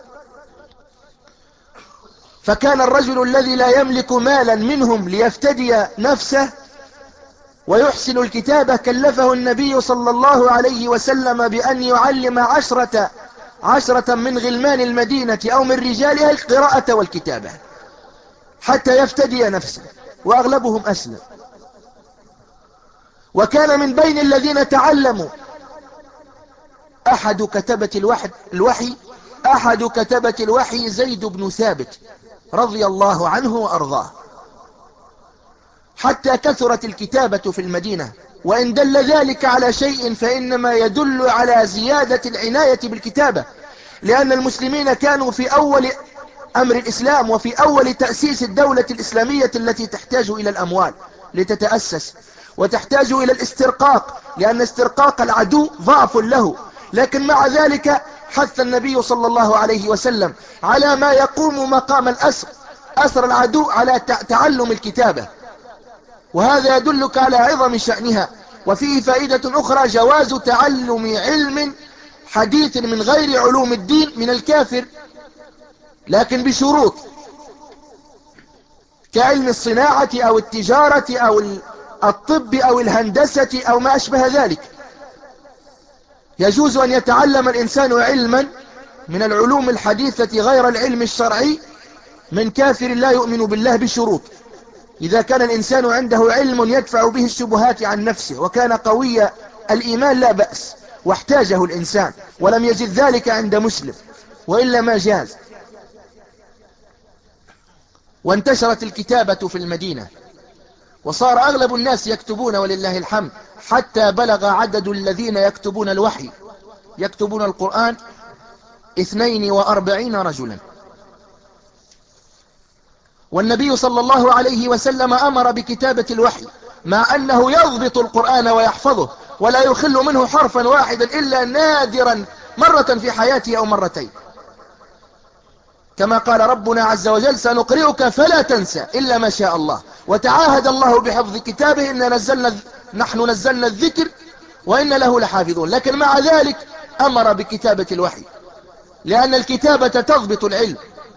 فكان الرجل الذي لا يملك مالا منهم ليفتدي نفسه ويحسن الكتابة كلفه النبي صلى الله عليه وسلم بأن يعلم عشرة عشرة من غلمان المدينة أو من رجالها القراءة والكتابة حتى يفتدي نفسه، وأغلبهم أسلم. وكان من بين الذين تعلموا أحد كتبة الوحي, الوحي أحد كتبة الوحي زيد بن ثابت رضي الله عنه وأرضاه، حتى كثرت الكتابة في المدينة. وإن دل ذلك على شيء فإنما يدل على زيادة العناية بالكتابة، لأن المسلمين كانوا في أول أمر الإسلام وفي أول تأسيس الدولة الإسلامية التي تحتاج إلى الأموال لتتأسس، وتحتاج إلى الاسترقاق لأن استرقاق العدو ضعف له. لكن مع ذلك حث النبي صلى الله عليه وسلم على ما يقوم مقام الأسر، أسر العدو، على تعلم الكتابة، وهذا يدلك على عظم شأنها. وفيه فائدة أخرى جواز تعلم علم حديث من غير علوم الدين من الكافر، لكن بشروط، كعلم الصناعة أو التجارة أو الطب أو الهندسة أو ما أشبه ذلك. يجوز أن يتعلم الإنسان علما من العلوم الحديثة غير العلم الشرعي من كافر لا يؤمن بالله بشروط. إذا كان الإنسان عنده علم يدفع به الشبهات عن نفسه وكان قوي الإيمان لا بأس، واحتاجه الإنسان ولم يجد ذلك عند مسلم، وإلا ما جاز. وانتشرت الكتابة في المدينة وصار أغلب الناس يكتبون ولله الحمد، حتى بلغ عدد الذين يكتبون الوحي يكتبون القرآن اثنين وأربعين رجلا. والنبي صلى الله عليه وسلم أمر بكتابة الوحي، مع أنه يضبط القرآن ويحفظه ولا يخل منه حرفا واحدا إلا نادرا مرة في حياته أو مرتين، كما قال ربنا عز وجل سنقرئك فلا تنسى إلا ما شاء الله. وتعاهد الله بحفظ كتابه إن نزلنا نحن نزلنا الذكر وإن له لحافظون. لكن مع ذلك أمر بكتابة الوحي، لأن الكتابة تضبط العلم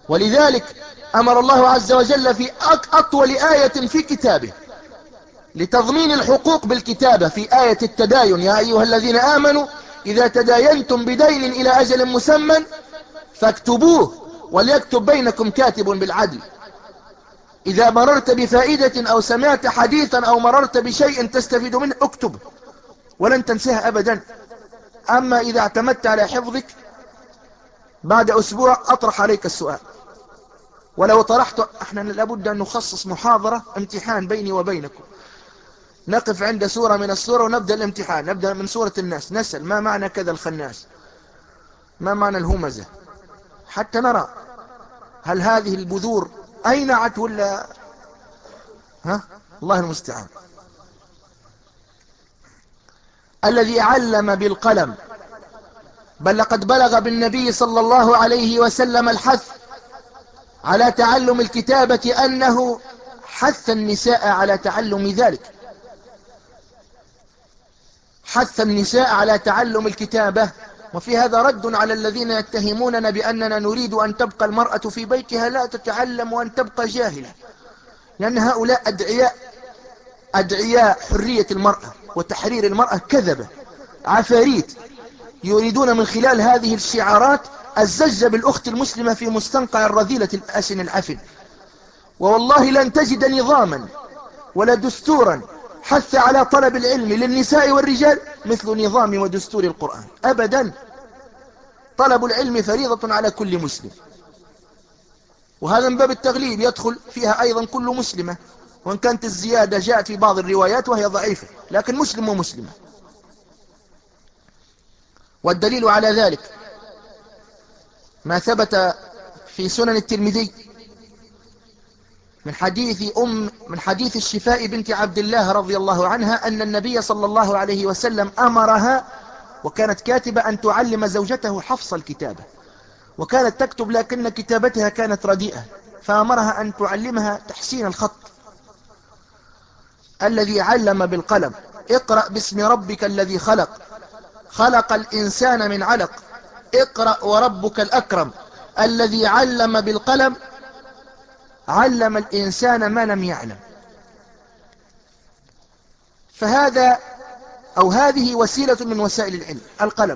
ولذلك أمر الله عز وجل في أطول آية في كتابه لتضمين الحقوق بالكتابة في آية التداين: يا أيها الذين آمنوا إذا تداينتم بدين إلى أجل مسمى فاكتبوه وليكتب بينكم كاتب بالعدل. إذا مررت بفائدة أو سمعت حديثا أو مررت بشيء تستفيد منه اكتب ولن تنساه أبدا. أما إذا اعتمدت على حفظك بعد أسبوع أطرح عليك السؤال، ولو طرحت احنا لابد أن نخصص محاضرة امتحان بيني وبينكم، نقف عند سورة من السورة ونبدأ الامتحان. نبدأ من سورة الناس، نسأل ما معنى كذا الخناس، ما معنى الهمزة، حتى نرى هل هذه البذور أينعت ولا ها. الله المستعان. الذي علم بالقلم، بل لقد بلغ بالنبي صلى الله عليه وسلم الحث على تعلم الكتابة أنه حث النساء على تعلم ذلك، حث النساء على تعلم الكتابة. وفي هذا رد على الذين يتهموننا بأننا نريد أن تبقى المرأة في بيتها لا تتعلم وأن تبقى جاهلة، لأن هؤلاء أدعياء أدعياء حرية المرأة وتحرير المرأة، كذبة عفاريت، يريدون من خلال هذه الشعارات الزج بالأخت المسلمة في مستنقع الرذيلة الأسن العفن. والله لن تجد نظاما ولا دستورا حث على طلب العلم للنساء والرجال مثل نظام ودستور القرآن أبدا. طلب العلم فريضة على كل مسلم، وهذا من باب التغليب يدخل فيها أيضا كل مسلمة، وإن كانت الزيادة جاءت في بعض الروايات وهي ضعيفة، لكن مسلم ومسلمة. والدليل على ذلك ما ثبت في سنن الترمذي من حديث أم من حديث الشفاء بنت عبد الله رضي الله عنها أن النبي صلى الله عليه وسلم أمرها، وكانت كاتبة، أن تعلم زوجته حفص الكتابة، وكانت تكتب لكن كتابتها كانت رديئة، فأمرها أن تعلمها تحسين الخط. الذي علم بالقلم: اقرأ باسم ربك الذي خلق، خلق الإنسان من علق، اقرأ وربك الأكرم. الذي علم بالقلم علم الإنسان ما لم يعلم. فهذا أو هذه وسيلة من وسائل العلم، القلم.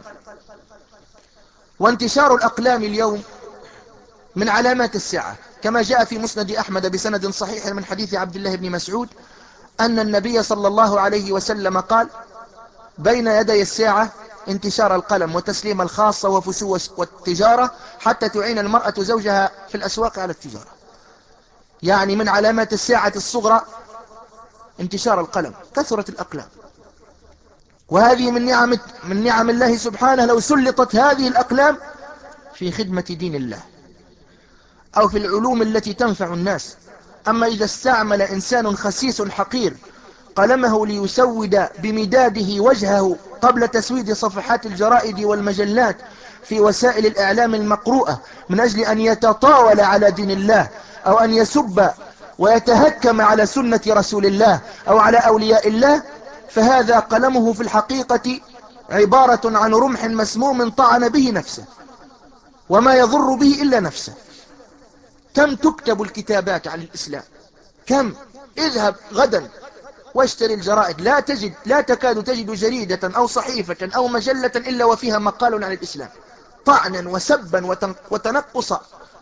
وانتشار الأقلام اليوم من علامات الساعة، كما جاء في مسند أحمد بسند صحيح من حديث عبد الله بن مسعود أن النبي صلى الله عليه وسلم قال: بين يدي الساعة انتشار القلم وتسليم الخاصة وفشو والتجارة حتى تعين المرأة زوجها في الأسواق على التجارة. يعني من علامات الساعة الصغرى انتشار القلم، كثرة الأقلام. وهذه من نعم من نعم الله سبحانه، لو سلطت هذه الأقلام في خدمة دين الله أو في العلوم التي تنفع الناس. أما إذا استعمل إنسان خسيس حقير قلمه ليسود بمداده وجهه قبل تسويد صفحات الجرائد والمجلات في وسائل الإعلام المقروءة من أجل أن يتطاول على دين الله، أو أن يسب ويتهكم على سنة رسول الله أو على أولياء الله، فهذا قلمه في الحقيقة عبارة عن رمح مسموم طعن به نفسه، وما يضر به إلا نفسه. كم تكتب الكتابات عن الإسلام، كم. اذهب غدا واشتري الجرائد، لا تجد لا تكاد تجد جريدة أو صحيفة أو مجلة إلا وفيها مقال عن الإسلام، طعنا وسبا وتنقصا.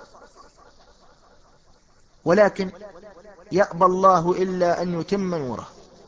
ولكن يأبى الله إلا أن يتم نوره.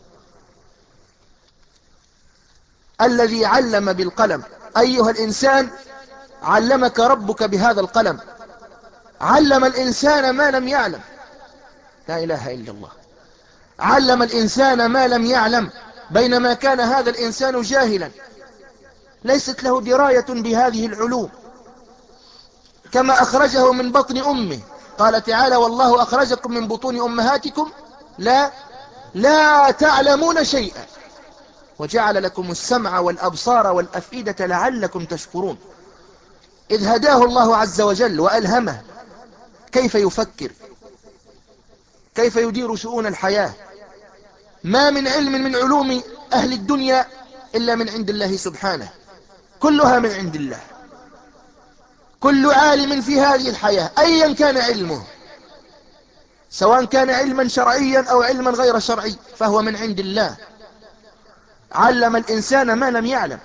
الذي علم بالقلم: أيها الإنسان علمك ربك بهذا القلم، علم الإنسان ما لم يعلم. لا إله إلا الله. علم الإنسان ما لم يعلم، بينما كان هذا الإنسان جاهلا ليست له دراية بهذه العلوم. كما أخرجه من بطن أمه، قال تعالى: والله أخرجكم من بطون أمهاتكم لا لا تعلمون شيئا وجعل لكم السمع والأبصار والأفئدة لعلكم تشكرون. إذ هداه الله عز وجل وألهمه كيف يفكر، كيف يدير شؤون الحياة. ما من علم من علوم أهل الدنيا إلا من عند الله سبحانه، كلها من عند الله، كل عالم في هذه الحياة أيا كان علمه، سواء كان علما شرعيا أو علما غير شرعي، فهو من عند الله. علم الإنسان ما لم يعلم،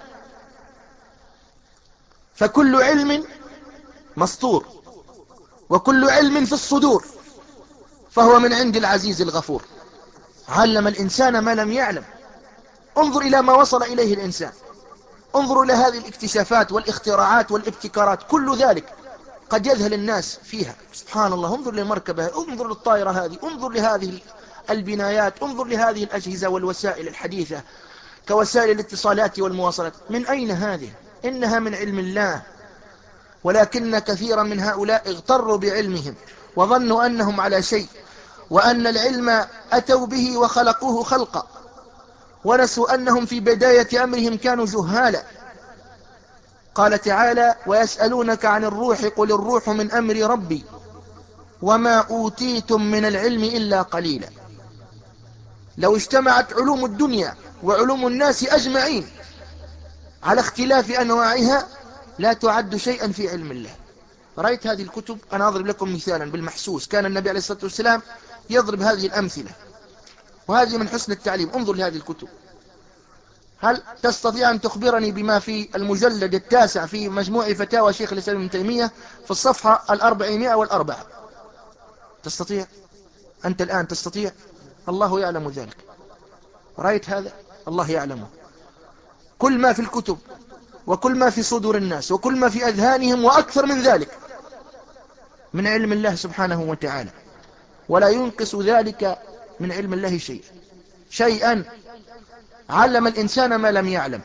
فكل علم مسطور، وكل علم في الصدور، فهو من عند العزيز الغفور. علم الإنسان ما لم يعلم. انظر إلى ما وصل إليه الإنسان، انظروا إلى هذه الاكتشافات والاختراعات والابتكارات، كل ذلك قد يذهل الناس فيها. سبحان الله، انظر للمركبة، انظر للطائرة هذه، انظر لهذه البنايات، انظر لهذه الأجهزة والوسائل الحديثة كوسائل الاتصالات والمواصلات. من أين هذه؟ إنها من علم الله، ولكن كثيرا من هؤلاء اغتروا بعلمهم وظنوا أنهم على شيء، وأن العلم أتوا به وخلقوه خلقا، ونسوا أنهم في بداية أمرهم كانوا جهالا. قال تعالى: ويسألونك عن الروح قل الروح من أمر ربي وما أوتيتم من العلم إلا قليلا. لو اجتمعت علوم الدنيا وعلوم الناس أجمعين على اختلاف أنواعها لا تعد شيئا في علم الله. رأيت هذه الكتب، أنا أضرب لكم مثالا بالمحسوس، كان النبي عليه الصلاة والسلام يضرب هذه الأمثلة، وهذه من حسن التعليم. انظر لهذه الكتب. هل تستطيع أن تخبرني بما في المجلد التاسع في مجموع فتاوى شيخ الإسلام ابن تيمية في الصفحة الأربعمائة والأربعة؟ تستطيع؟ أنت الآن تستطيع؟ الله يعلم ذلك. رأيت هذا؟ الله يعلمه. كل ما في الكتب وكل ما في صدور الناس وكل ما في أذهانهم وأكثر من ذلك من علم الله سبحانه وتعالى، ولا ينقص ذلك من علم الله شيئا شيئا. علم الإنسان ما لم يعلم،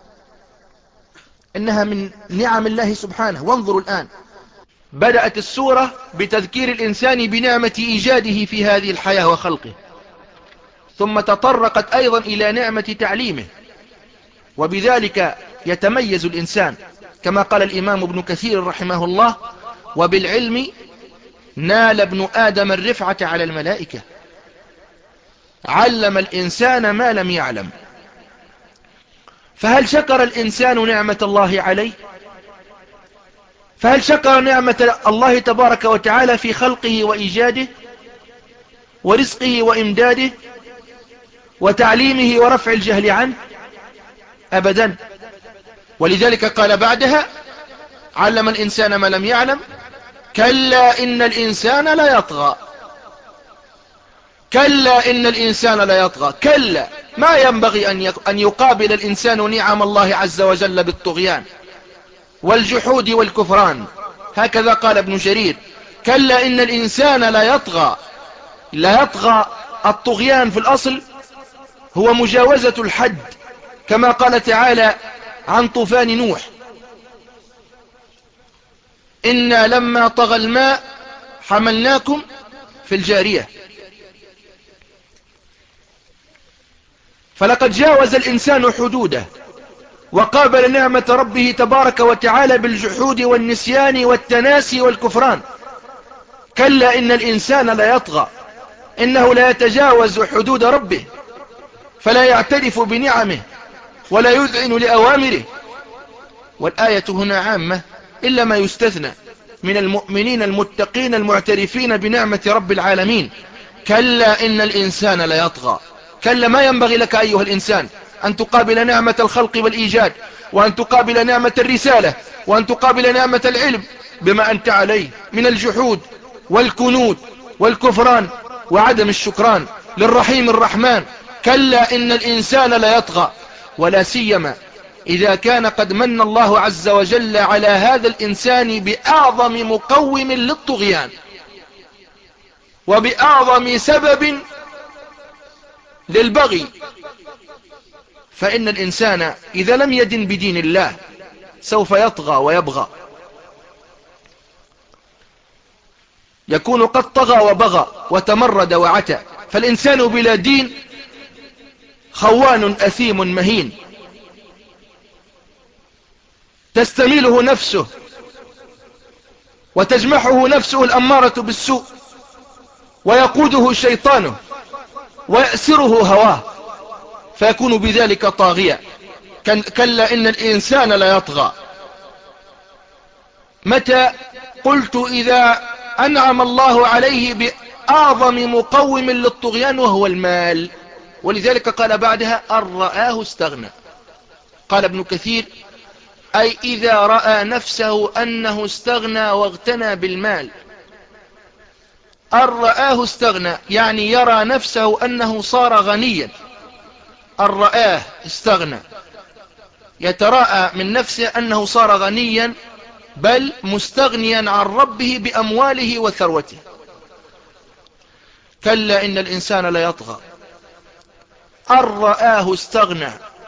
إنها من نعم الله سبحانه. وانظروا الآن، بدأت السورة بتذكير الإنسان بنعمة إيجاده في هذه الحياة وخلقه، ثم تطرقت أيضا إلى نعمة تعليمه، وبذلك يتميز الإنسان كما قال الإمام ابن كثير رحمه الله: وبالعلم نال ابن آدم الرفعة على الملائكة. علم الإنسان ما لم يعلم. فهل شكر الإنسان نعمة الله عليه؟ فهل شكر نعمة الله تبارك وتعالى في خلقه وإيجاده ورزقه وإمداده وتعليمه ورفع الجهل عنه؟ أبدا. ولذلك قال بعدها: علم الإنسان ما لم يعلم كلا إن الإنسان لا يطغى. كلا إن الإنسان لا يطغى. كلا، ما ينبغي أن يقابل الإنسان نعم الله عز وجل بالطغيان والجحود والكفران. هكذا قال ابن جرير: كلا إن الإنسان لا يطغى. لا يطغى، الطغيان في الأصل هو مجاوزة الحد، كما قال تعالى عن طوفان نوح: إنا لما طغى الماء حملناكم في الجارية. فلقد جاوز الإنسان حدوده وقابل نعمة ربه تبارك وتعالى بالجحود والنسيان والتناسي والكفران. كلا إن الإنسان لا يطغى، إنه لا يتجاوز حدود ربه، فلا يعترف بنعمه ولا يذعن لأوامره. والآية هنا عامة إلا ما يستثنى من المؤمنين المتقين المعترفين بنعمة رب العالمين. كلا إن الإنسان لا يطغى. كلا، ما ينبغي لك أيها الإنسان أن تقابل نعمة الخلق والإيجاد، وأن تقابل نعمة الرسالة، وأن تقابل نعمة العلم بما أنت عليه من الجحود والكنود والكفران وعدم الشكران للرحيم الرحمن. كلا إن الإنسان لا يطغى، ولا سيما إذا كان قد من الله عز وجل على هذا الإنسان بأعظم مقوم للطغيان وبأعظم سبب للبغي. فإن الإنسان إذا لم يدن بدين الله سوف يطغى ويبغى، يكون قد طغى وبغى وتمرد وعتى. فالإنسان بلا دين خوان أثيم مهين، تستميله نفسه وتجمحه نفسه الأمارة بالسوء، ويقوده شيطانه ويأسره هواه، فيكون بذلك طاغيا. كلا إن الإنسان لا يطغى. متى؟ قلت إذا أنعم الله عليه بأعظم مقوم للطغيان وهو المال. ولذلك قال بعدها أن رآه استغنى. قال ابن كثير أي إذا رأى نفسه أنه استغنى واغتنى بالمال. أن رآه استغنى يعني يرى نفسه أنه صار غنيا. أن رآه استغنى يتراءى من نفسه أنه صار غنيا بل مستغنيا عن ربه بأمواله وثروته. كلا إن الإنسان ليطغى أن رآه استغنى،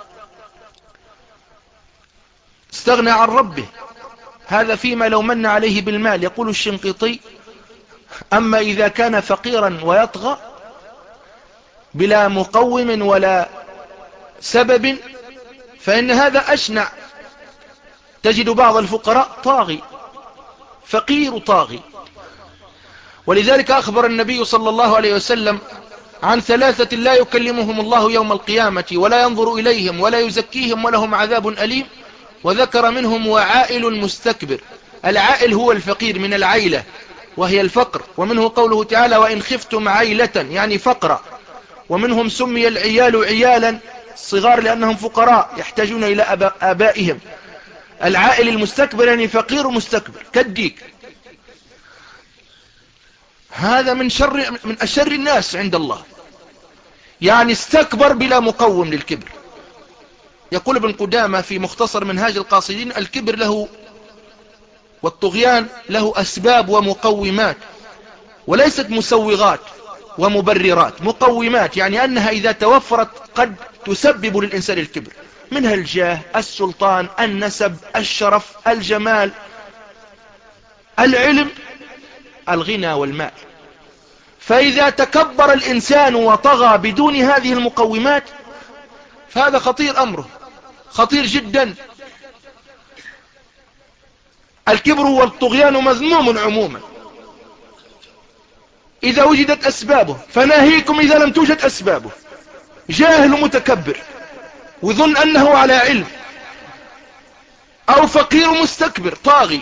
استغنى عن ربه. هذا فيما لو من عليه بالمال. يقول الشنقيطي أما إذا كان فقيرا ويطغى بلا مقوم ولا سبب فإن هذا أشنع. تجد بعض الفقراء طاغي، فقير طاغي. ولذلك أخبر النبي صلى الله عليه وسلم عن ثلاثة لا يكلمهم الله يوم القيامة ولا ينظر إليهم ولا يزكيهم ولهم عذاب أليم، وذكر منهم وعائل مستكبر. العائل هو الفقير من العيلة وهي الفقر، ومنه قوله تعالى وإن خفتم عيلة يعني فقرا. ومنهم سمي العيال عيالا صغار لأنهم فقراء يحتاجون إلى آبائهم. العائل المستكبر يعني فقير مستكبر كالديك. هذا من شر من أشر الناس عند الله، يعني استكبر بلا مقوم للكبر. يقول ابن قدامة في مختصر منهاج القاصدين الكبر له والطغيان له أسباب ومقومات وليست مسوغات ومبررات. مقومات يعني أنها إذا توفرت قد تسبب للإنسان الكبر، منها الجاه، السلطان، النسب، الشرف، الجمال، العلم، الغنى والمال. فإذا تكبر الإنسان وطغى بدون هذه المقومات فهذا خطير، أمره خطير جدا. الكبر والطغيان مذموم عموما إذا وجدت أسبابه، فناهيكم إذا لم توجد أسبابه. جاهل متكبر ويظن أنه على علم، أو فقير مستكبر طاغي.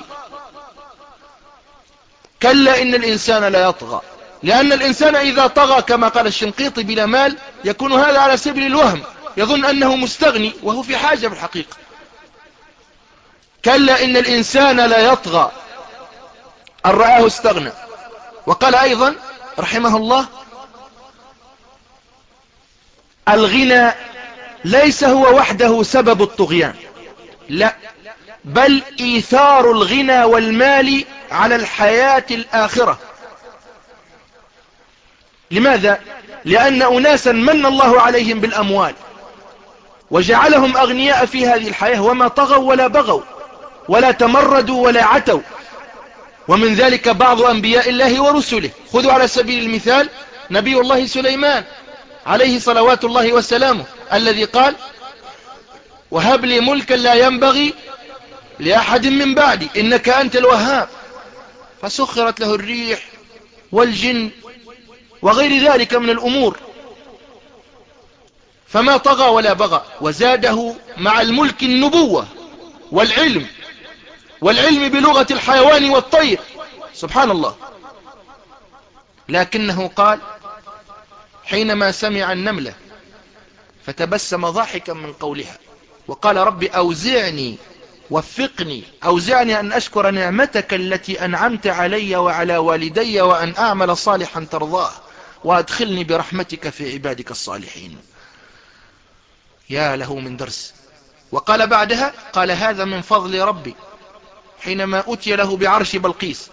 كلا إن الإنسان لا يطغى، لأن الإنسان إذا طغى كما قال الشنقيطي بلا مال يكون هذا على سبيل الوهم، يظن أنه مستغني وهو في حاجة بالحقيقة. كلا إن الإنسان لا يطغى أن رآه استغنى. وقال أيضا رحمه الله الغنى ليس هو وحده سبب الطغيان، لا، بل إيثار الغنى والمال على الحياة الآخرة. لماذا؟ لأن أناسا من الله عليهم بالأموال وجعلهم أغنياء في هذه الحياة وما طغوا ولا بغوا ولا تمردوا ولا عتوا. ومن ذلك بعض أنبياء الله ورسله. خذوا على سبيل المثال نبي الله سليمان عليه صلوات الله وسلامه الذي قال وهب لي ملكا لا ينبغي لأحد من بعدي إنك أنت الوهاب. فسخرت له الريح والجن وغير ذلك من الأمور فما طغى ولا بغى، وزاده مع الملك النبوة والعلم، والعلم بلغة الحيوان والطير سبحان الله. لكنه قال حينما سمع النملة فتبسم ضاحكا من قولها وقال رب أوزعني وفقني أوزعني أن أشكر نعمتك التي أنعمت علي وعلى والدي وأن أعمل صالحا ترضاه وأدخلني برحمتك في عبادك الصالحين. يا له من درس. وقال بعدها قال هذا من فضل ربي حينما أتي له بعرش بلقيس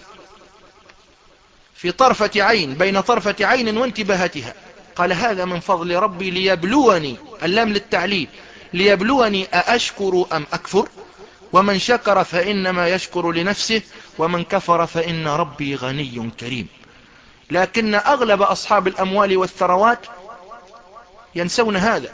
في طرفة عين، بين طرفة عين وانتباهتها، قال هذا من فضل ربي ليبلوني، اللام للتعليل، ليبلوني أأشكر أم أكفر ومن شكر فإنما يشكر لنفسه ومن كفر فإن ربي غني كريم. لكن أغلب أصحاب الأموال والثروات ينسون هذا.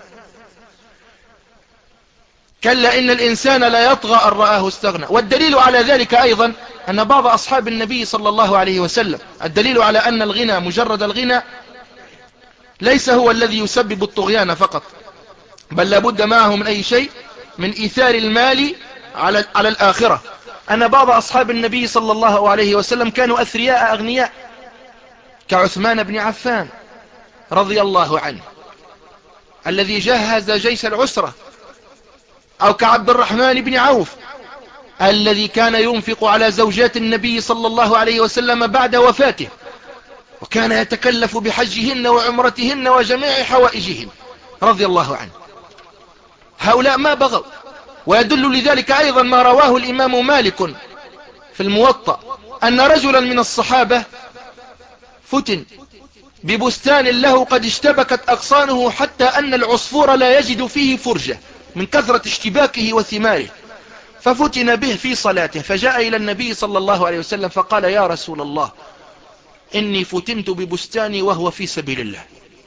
كلا إن الإنسان لا يطغى أن رآه استغنى. والدليل على ذلك أيضا أن بعض أصحاب النبي صلى الله عليه وسلم، الدليل على أن الغنى مجرد الغنى ليس هو الذي يسبب الطغيان فقط، بل لابد معه من أي شيء من إيثار المال على, على الآخرة. أن بعض أصحاب النبي صلى الله عليه وسلم كانوا أثرياء أغنياء، كعثمان بن عفان رضي الله عنه الذي جهز جيش العسرة، أو كعبد الرحمن بن عوف الذي كان ينفق على زوجات النبي صلى الله عليه وسلم بعد وفاته، وكان يتكلف بحجهن وعمرتهن وجميع حوائجهن رضي الله عنه. هؤلاء ما بغوا. ويدل لذلك أيضا ما رواه الإمام مالك في الموطأ أن رجلا من الصحابة فتن ببستان له قد اشتبكت أغصانه حتى أن العصفور لا يجد فيه فرجة من كثرة اشتباكه وثماره، ففتن به في صلاته، فجاء إلى النبي صلى الله عليه وسلم فقال: يا رسول الله، إني فتنت ببستاني وهو في سبيل الله،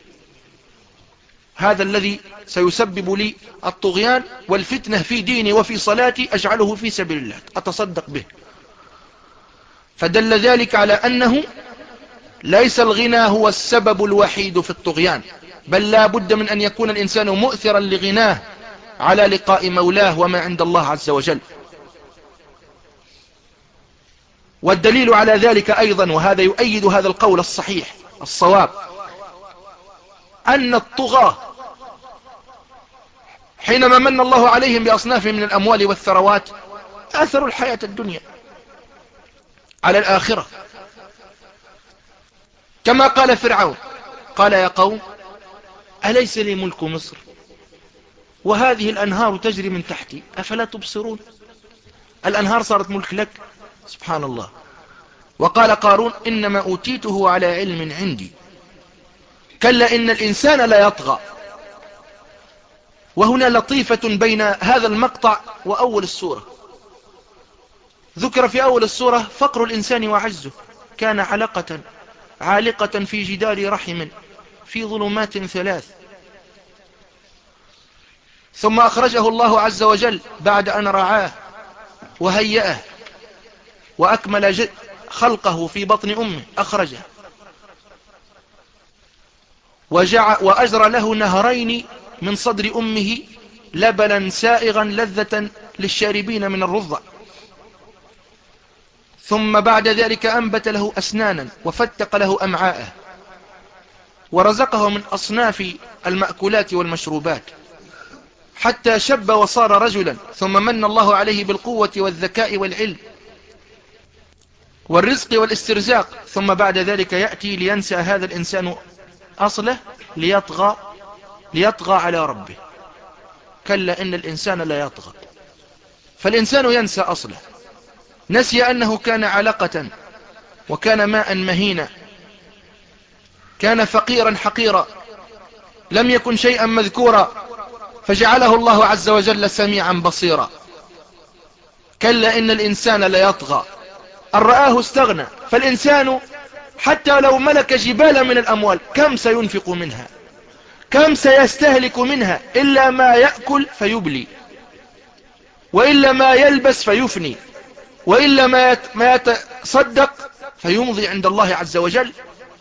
هذا الذي سيسبب لي الطغيان والفتنة في ديني وفي صلاتي أجعله في سبيل الله، أتصدق به. فدل ذلك على أنه ليس الغنى هو السبب الوحيد في الطغيان، بل لا بد من أن يكون الإنسان مؤثرا لغناه على لقاء مولاه وما عند الله عز وجل. والدليل على ذلك أيضا، وهذا يؤيد هذا القول الصحيح الصواب، أن الطغاة حينما من الله عليهم بأصناف من الأموال والثروات آثروا الحياة الدنيا على الآخرة، كما قال فرعون: قال يا قوم أليس لي ملك مصر وهذه الأنهار تجري من تحتي أفلا تبصرون؟ الأنهار صارت ملك لك، سبحان الله. وقال قارون: إنما أوتيته على علم عندي. كلا إن الإنسان لا يطغى. وهنا لطيفة بين هذا المقطع وأول السورة. ذكر في أول السورة فقر الإنسان وعجزه، كان علقة عالقة في جدار رحم في ظلمات ثلاث، ثم أخرجه الله عز وجل بعد أن رعاه وهيأه وأكمل خلقه في بطن أمه، أخرجه وجع وأجرى له نهرين من صدر أمه لبنا سائغا لذة للشاربين من الرضع، ثم بعد ذلك أنبت له أسنانا وفتق له أمعاءه ورزقه من أصناف المأكولات والمشروبات حتى شب وصار رجلا، ثم من الله عليه بالقوة والذكاء والعلم والرزق والاسترزاق، ثم بعد ذلك يأتي لينسى هذا الإنسان أصله ليطغى ليطغى على ربه. كلا إن الإنسان لا يطغى. فالإنسان ينسى أصله، نسي أنه كان علقة وكان ماء مهينا، كان فقيرا حقيرا، لم يكن شيئا مذكورا، فجعله الله عز وجل سميعا بصيرا. كلا إن الإنسان لا يطغى أن رآه استغنى. فالإنسان حتى لو ملك جبال من الأموال كم سينفق منها، كم سيستهلك منها، إلا ما يأكل فيبلي، وإلا ما يلبس فيفني، وإلا ما يتصدق فيمضي عند الله عز وجل،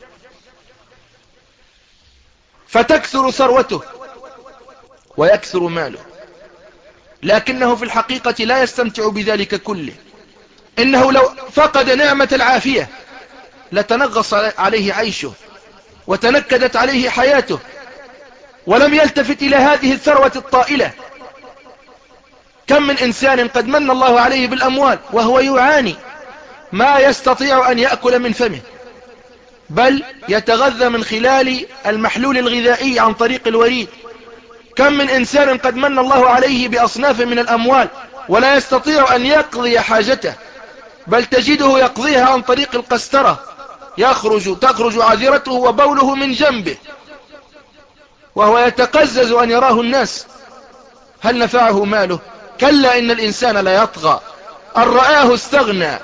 فتكثر ثروته ويكثر ماله، لكنه في الحقيقة لا يستمتع بذلك كله. إنه لو فقد نعمة العافية لتنغص عليه عيشه وتنكدت عليه حياته، ولم يلتفت إلى هذه الثروة الطائلة. كم من إنسان قد من الله عليه بالأموال وهو يعاني، ما يستطيع أن يأكل من فمه، بل يتغذى من خلال المحلول الغذائي عن طريق الوريد. كم من إنسان قد من الله عليه بأصناف من الأموال ولا يستطيع أن يقضي حاجته، بل تجده يقضيها عن طريق القسطرة، يخرج تخرج عذرته وبوله من جنبه وهو يتقزز أن يراه الناس. هل نفعه ماله؟ كلا إن الإنسان لا يطغى أن رآه استغنى.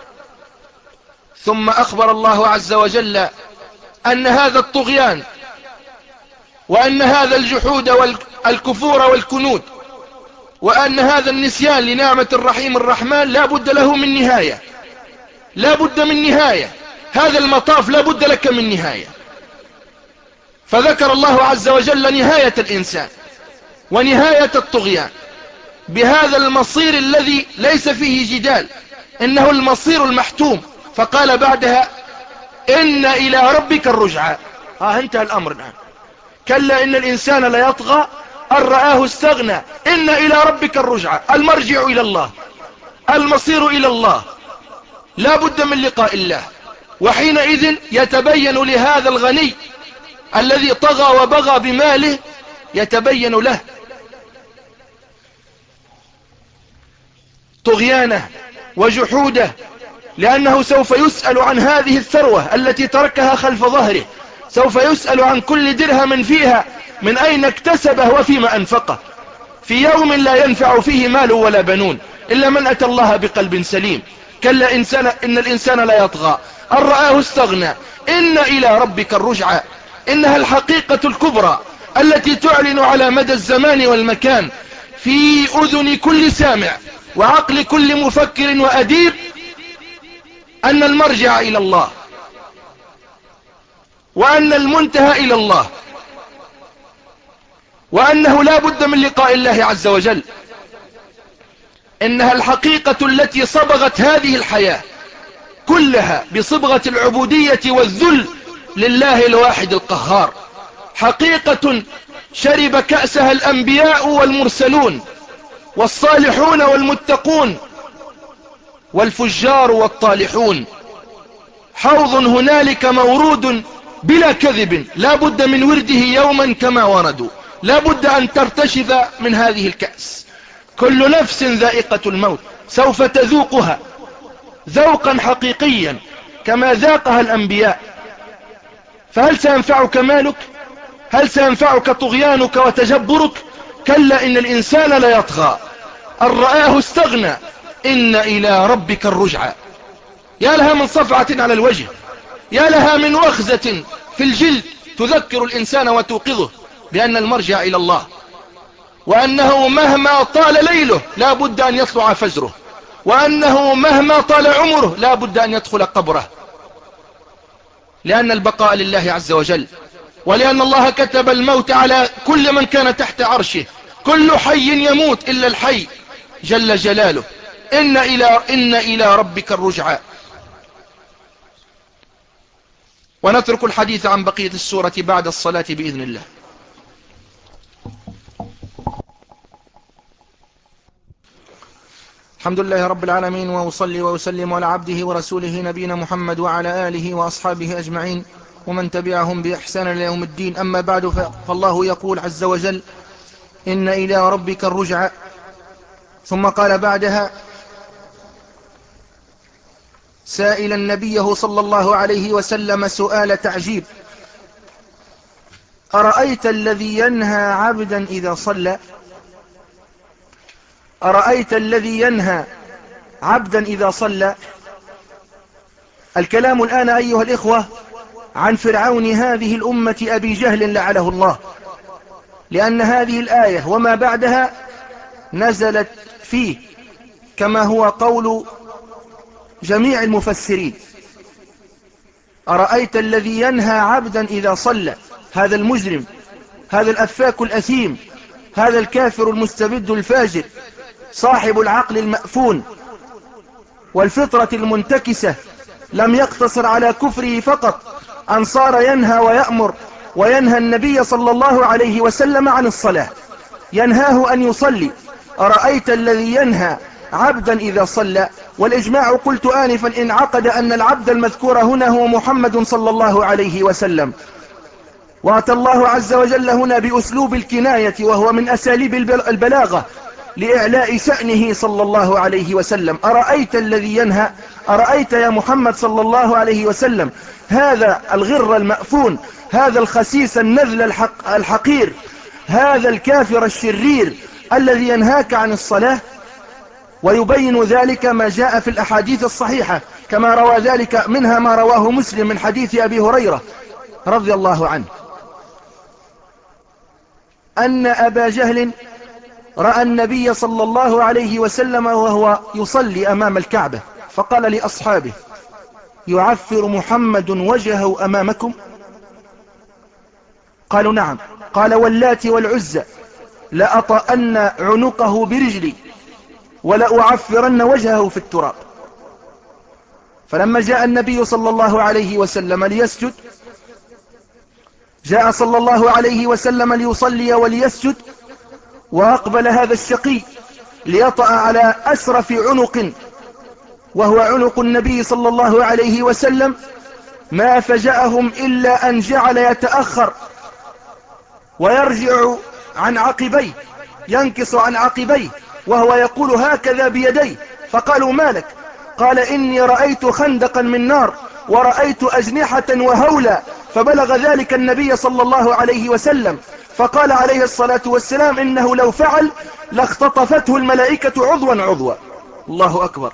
ثم أخبر الله عز وجل أن هذا الطغيان وأن هذا الجحود والكفور والكنود وأن هذا النسيان لنعمة الرحيم الرحمن لا بد له من نهاية، لا بد من نهاية، هذا المطاف لا بد لك من نهاية. فذكر الله عز وجل نهاية الإنسان ونهاية الطغيان بهذا المصير الذي ليس فيه جدال، إنه المصير المحتوم. فقال بعدها إن إلى ربك الرجعى. ها انتهى الأمر الآن. كلا إن الإنسان لا يطغى أن رآه استغنى. إن إلى ربك الرجعى، المرجع إلى الله، المصير إلى الله، لا بد من لقاء الله. وحينئذ يتبين لهذا الغني الذي طغى وبغى بماله، يتبين له طغيانه وجحوده، لأنه سوف يسأل عن هذه الثروة التي تركها خلف ظهره، سوف يسأل عن كل درهم فيها من أين اكتسبه وفيما أنفقه، في يوم لا ينفع فيه مال ولا بنون إلا من أتى الله بقلب سليم. كلا إنسان إن الإنسان لا يطغى أن رآه استغنى. إن إلى ربك الرجعى، إنها الحقيقة الكبرى التي تعلن على مدى الزمان والمكان في أذن كل سامع وعقل كل مفكر وأديب، أن المرجع إلى الله، وأن المنتهى إلى الله، وأنه لا بد من لقاء الله عز وجل. إنها الحقيقة التي صبغت هذه الحياة كلها بصبغة العبودية والذل لله الواحد القهار. حقيقة شرب كأسها الأنبياء والمرسلون والصالحون والمتقون والفجار والطالحون. حوض هنالك مورود بلا كذب، لا بد من ورده يوما كما وردوا، لا بد أن ترتشف من هذه الكأس. كل نفس ذائقة الموت، سوف تذوقها ذوقا حقيقيا كما ذاقها الأنبياء. فهل سينفعك مالك؟ هل سينفعك طغيانك وتجبرك؟ كلا إن الإنسان لا يطغى أن رآه استغنى. إن إلى ربك الرجعى. يا لها من صفعة على الوجه، يا لها من وخزة في الجلد تذكر الإنسان وتوقظه بأن المرجع إلى الله، وأنه مهما طال ليله لا بد أن يطلع فجره، وأنه مهما طال عمره لا بد أن يدخل قبره، لأن البقاء لله عز وجل، ولأن الله كتب الموت على كل من كان تحت عرشه. كل حي يموت إلا الحي جل جلاله. إن إلى, إن إلى ربك الرجعى. ونترك الحديث عن بقية السورة بعد الصلاة بإذن الله. الحمد لله رب العالمين، وأصلي وأسلم على عبده ورسوله نبينا محمد وعلى آله وأصحابه أجمعين ومن تبعهم بإحسان إلى يوم الدين. أما بعد، فالله يقول عز وجل إن إلى ربك الرجعى. ثم قال بعدها سائلا نبيه صلى الله عليه وسلم سؤال تعجيب: أرأيت الذي ينهى عبدا إذا صلى؟ أرأيت الذي ينهى عبدا إذا صلى؟ الكلام الآن أيها الإخوة عن فرعون هذه الأمة أبي جهل لعنه الله، لأن هذه الآية وما بعدها نزلت فيه كما هو قول جميع المفسرين. أرأيت الذي ينهى عبدا إذا صلى، هذا المجرم، هذا الأفاك الأثيم، هذا الكافر المستبد الفاجر، صاحب العقل المأفون والفطرة المنتكسة، لم يقتصر على كفره فقط، أن صار ينهى ويأمر وينهى النبي صلى الله عليه وسلم عن الصلاة، ينهاه أن يصلي. أرأيت الذي ينهى عبدا إذا صلى. والإجماع قلت آنفا انعقد أن العبد المذكور هنا هو محمد صلى الله عليه وسلم، وأتى الله عز وجل هنا بأسلوب الكناية وهو من أساليب البلاغة لإعلاء شأنه صلى الله عليه وسلم. أرأيت الذي ينهى، أرأيت يا محمد صلى الله عليه وسلم هذا الغر المأفون، هذا الخسيس النذل الحق الحقير، هذا الكافر الشرير الذي ينهاك عن الصلاة؟ ويبين ذلك ما جاء في الأحاديث الصحيحة كما روى ذلك، منها ما رواه مسلم من حديث أبي هريرة رضي الله عنه أن أبا جهل رأى النبي صلى الله عليه وسلم وهو يصلي أمام الكعبة، فقال لأصحابه: يعفر محمد وجهه أمامكم؟ قالوا: نعم. قال: واللات والعزى لأطأن عنقه برجلي ولأعفرن وجهه في التراب. فلما جاء النبي صلى الله عليه وسلم ليسجد، جاء صلى الله عليه وسلم ليصلي وليسجد، وأقبل هذا الشقي ليطأ على أسرف عنق وهو عنق النبي صلى الله عليه وسلم، ما فجأهم إلا أن جعل يتأخر ويرجع عن عقبيه، ينكص عن عقبيه وهو يقول هكذا بيديه. فقالوا ما لك؟ قال إني رأيت خندقا من نار ورأيت أجنحة وهولا. فبلغ ذلك النبي صلى الله عليه وسلم، فقال عليه الصلاة والسلام إنه لو فعل لاختطفته الملائكة عضوا عضوا. الله أكبر.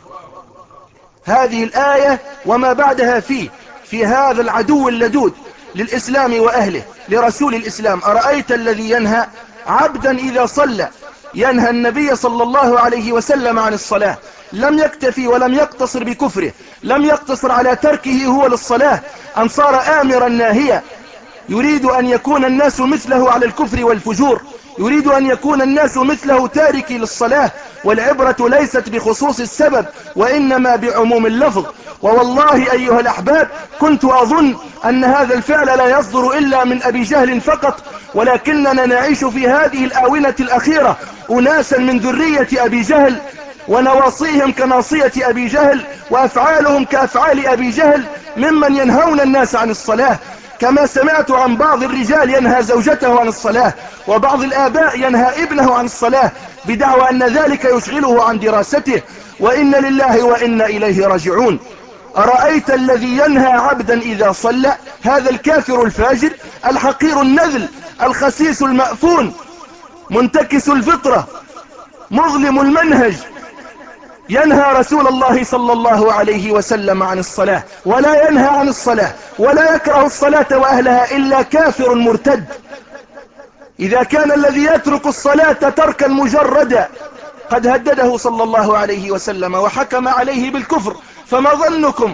هذه الآية وما بعدها فيه في هذا العدو اللدود للإسلام وأهله، لرسول الإسلام. أرأيت الذي ينهى عبدا إذا صلى، ينهى النبي صلى الله عليه وسلم عن الصلاة، لم يكتفي ولم يقتصر بكفره، لم يقتصر على تركه هو للصلاة، أن صار آمرا ناهيا، يريد أن يكون الناس مثله على الكفر والفجور، يريد أن يكون الناس مثله تاركي للصلاة. والعبرة ليست بخصوص السبب وإنما بعموم اللفظ. ووالله أيها الأحباب كنت أظن أن هذا الفعل لا يصدر إلا من أبي جهل فقط، ولكننا نعيش في هذه الآونة الأخيرة أناسا من ذرية أبي جهل، ونواصيهم كناصية أبي جهل، وأفعالهم كأفعال أبي جهل، ممن ينهون الناس عن الصلاة. كما سمعت عن بعض الرجال ينهى زوجته عن الصلاة، وبعض الآباء ينهى ابنه عن الصلاة بدعوى أن ذلك يشغله عن دراسته. وإن لله وإنا إليه راجعون. أرأيت الذي ينهى عبدا إذا صلى، هذا الكافر الفاجر الحقير النذل الخسيس المأفون منتكس الفطرة مظلم المنهج، ينهى رسول الله صلى الله عليه وسلم عن الصلاة، ولا ينهى عن الصلاة ولا يكره الصلاة وأهلها إلا كافر مرتد. إذا كان الذي يترك الصلاة تركا مجردا قد هدده صلى الله عليه وسلم وحكم عليه بالكفر، فما ظنكم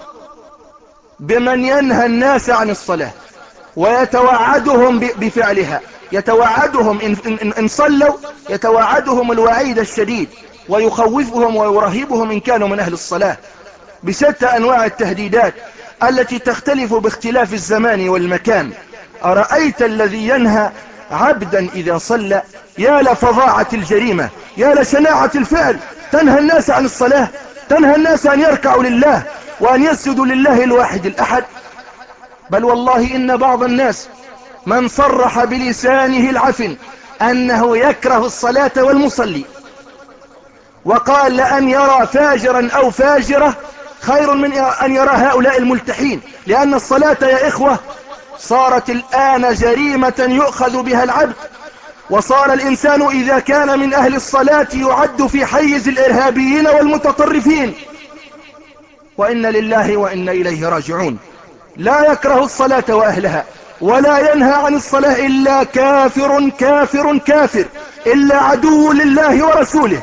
بمن ينهى الناس عن الصلاة ويتوعدهم بفعلها؟ يتوعدهم إن, إن, إن صلوا يتوعدهم الوعيد الشديد ويخوفهم ويرهبهم إن كانوا من أهل الصلاة بشتى أنواع التهديدات التي تختلف باختلاف الزمان والمكان. أرأيت الذي ينهى عبدا إذا صلى؟ يا لفظاعة الجريمة، يا لشناعة الفعل. تنهى الناس عن الصلاة، تنهى الناس أن يركعوا لله وأن يسجدوا لله الواحد الأحد. بل والله إن بعض الناس من صرح بلسانه العفن أنه يكره الصلاة والمصلي، وقال لأن يرى فاجرا أو فاجرة خير من أن يرى هؤلاء الملتحين، لأن الصلاة يا إخوة صارت الآن جريمة يؤخذ بها العبد، وصار الإنسان إذا كان من أهل الصلاة يعد في حيز الإرهابيين والمتطرفين. وإن لله وإنا إليه راجعون. لا يكره الصلاة وأهلها ولا ينهى عن الصلاة إلا كافر كافر كافر، إلا عدو لله ورسوله.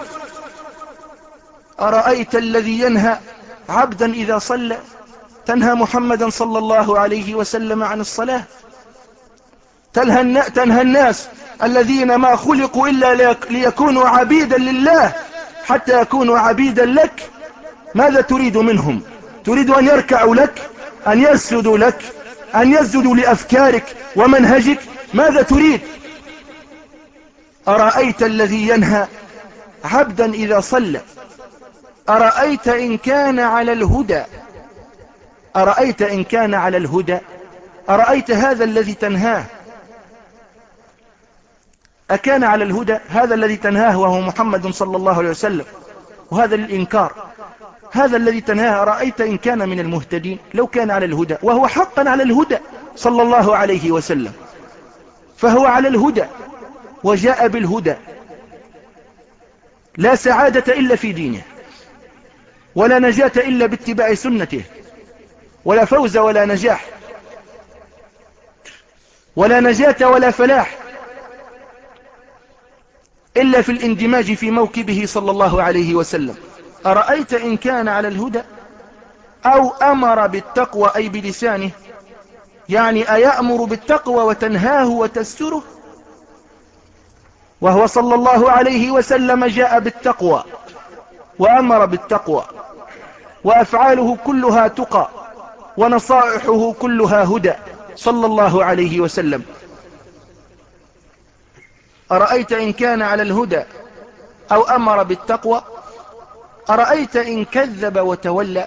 أرأيت الذي ينهى عبدا إذا صلى؟ تنهى محمدا صلى الله عليه وسلم عن الصلاة، تنهى الناس الذين ما خلقوا إلا ليكونوا عبيدا لله حتى يكونوا عبيدا لك. ماذا تريد منهم؟ تريد أن يركعوا لك، أن يسجدوا لك، أن يسجدوا لأفكارك ومنهجك؟ ماذا تريد؟ أرأيت الذي ينهى عبدا إذا صلى؟ أرأيت إن كان على الهدى؟ أرأيت إن كان على الهدى؟ أرأيت هذا الذي تنهاه أكان على الهدى؟ هذا الذي تنهاه وهو محمد صلى الله عليه وسلم، وهذا الإنكار، هذا الذي تنهاه أرأيت إن كان من المهتدين؟ لو كان على الهدى، وهو حقا على الهدى صلى الله عليه وسلم، فهو على الهدى وجاء بالهدى. لا سعادة إلا في دينه، ولا نجاة إلا باتباع سنته، ولا فوز ولا نجاح، ولا نجاة ولا فلاح إلا في الاندماج في موكبه صلى الله عليه وسلم. أرأيت إن كان على الهدى؟ أو أمر بالتقوى أي بلسانه، يعني أيأمر بالتقوى وتنهاه وتستره؟ وهو صلى الله عليه وسلم جاء بالتقوى وأمر بالتقوى، وأفعاله كلها تقى، ونصائحه كلها هدى صلى الله عليه وسلم. أرأيت إن كان على الهدى أو أمر بالتقوى؟ أرأيت إن كذب وتولى؟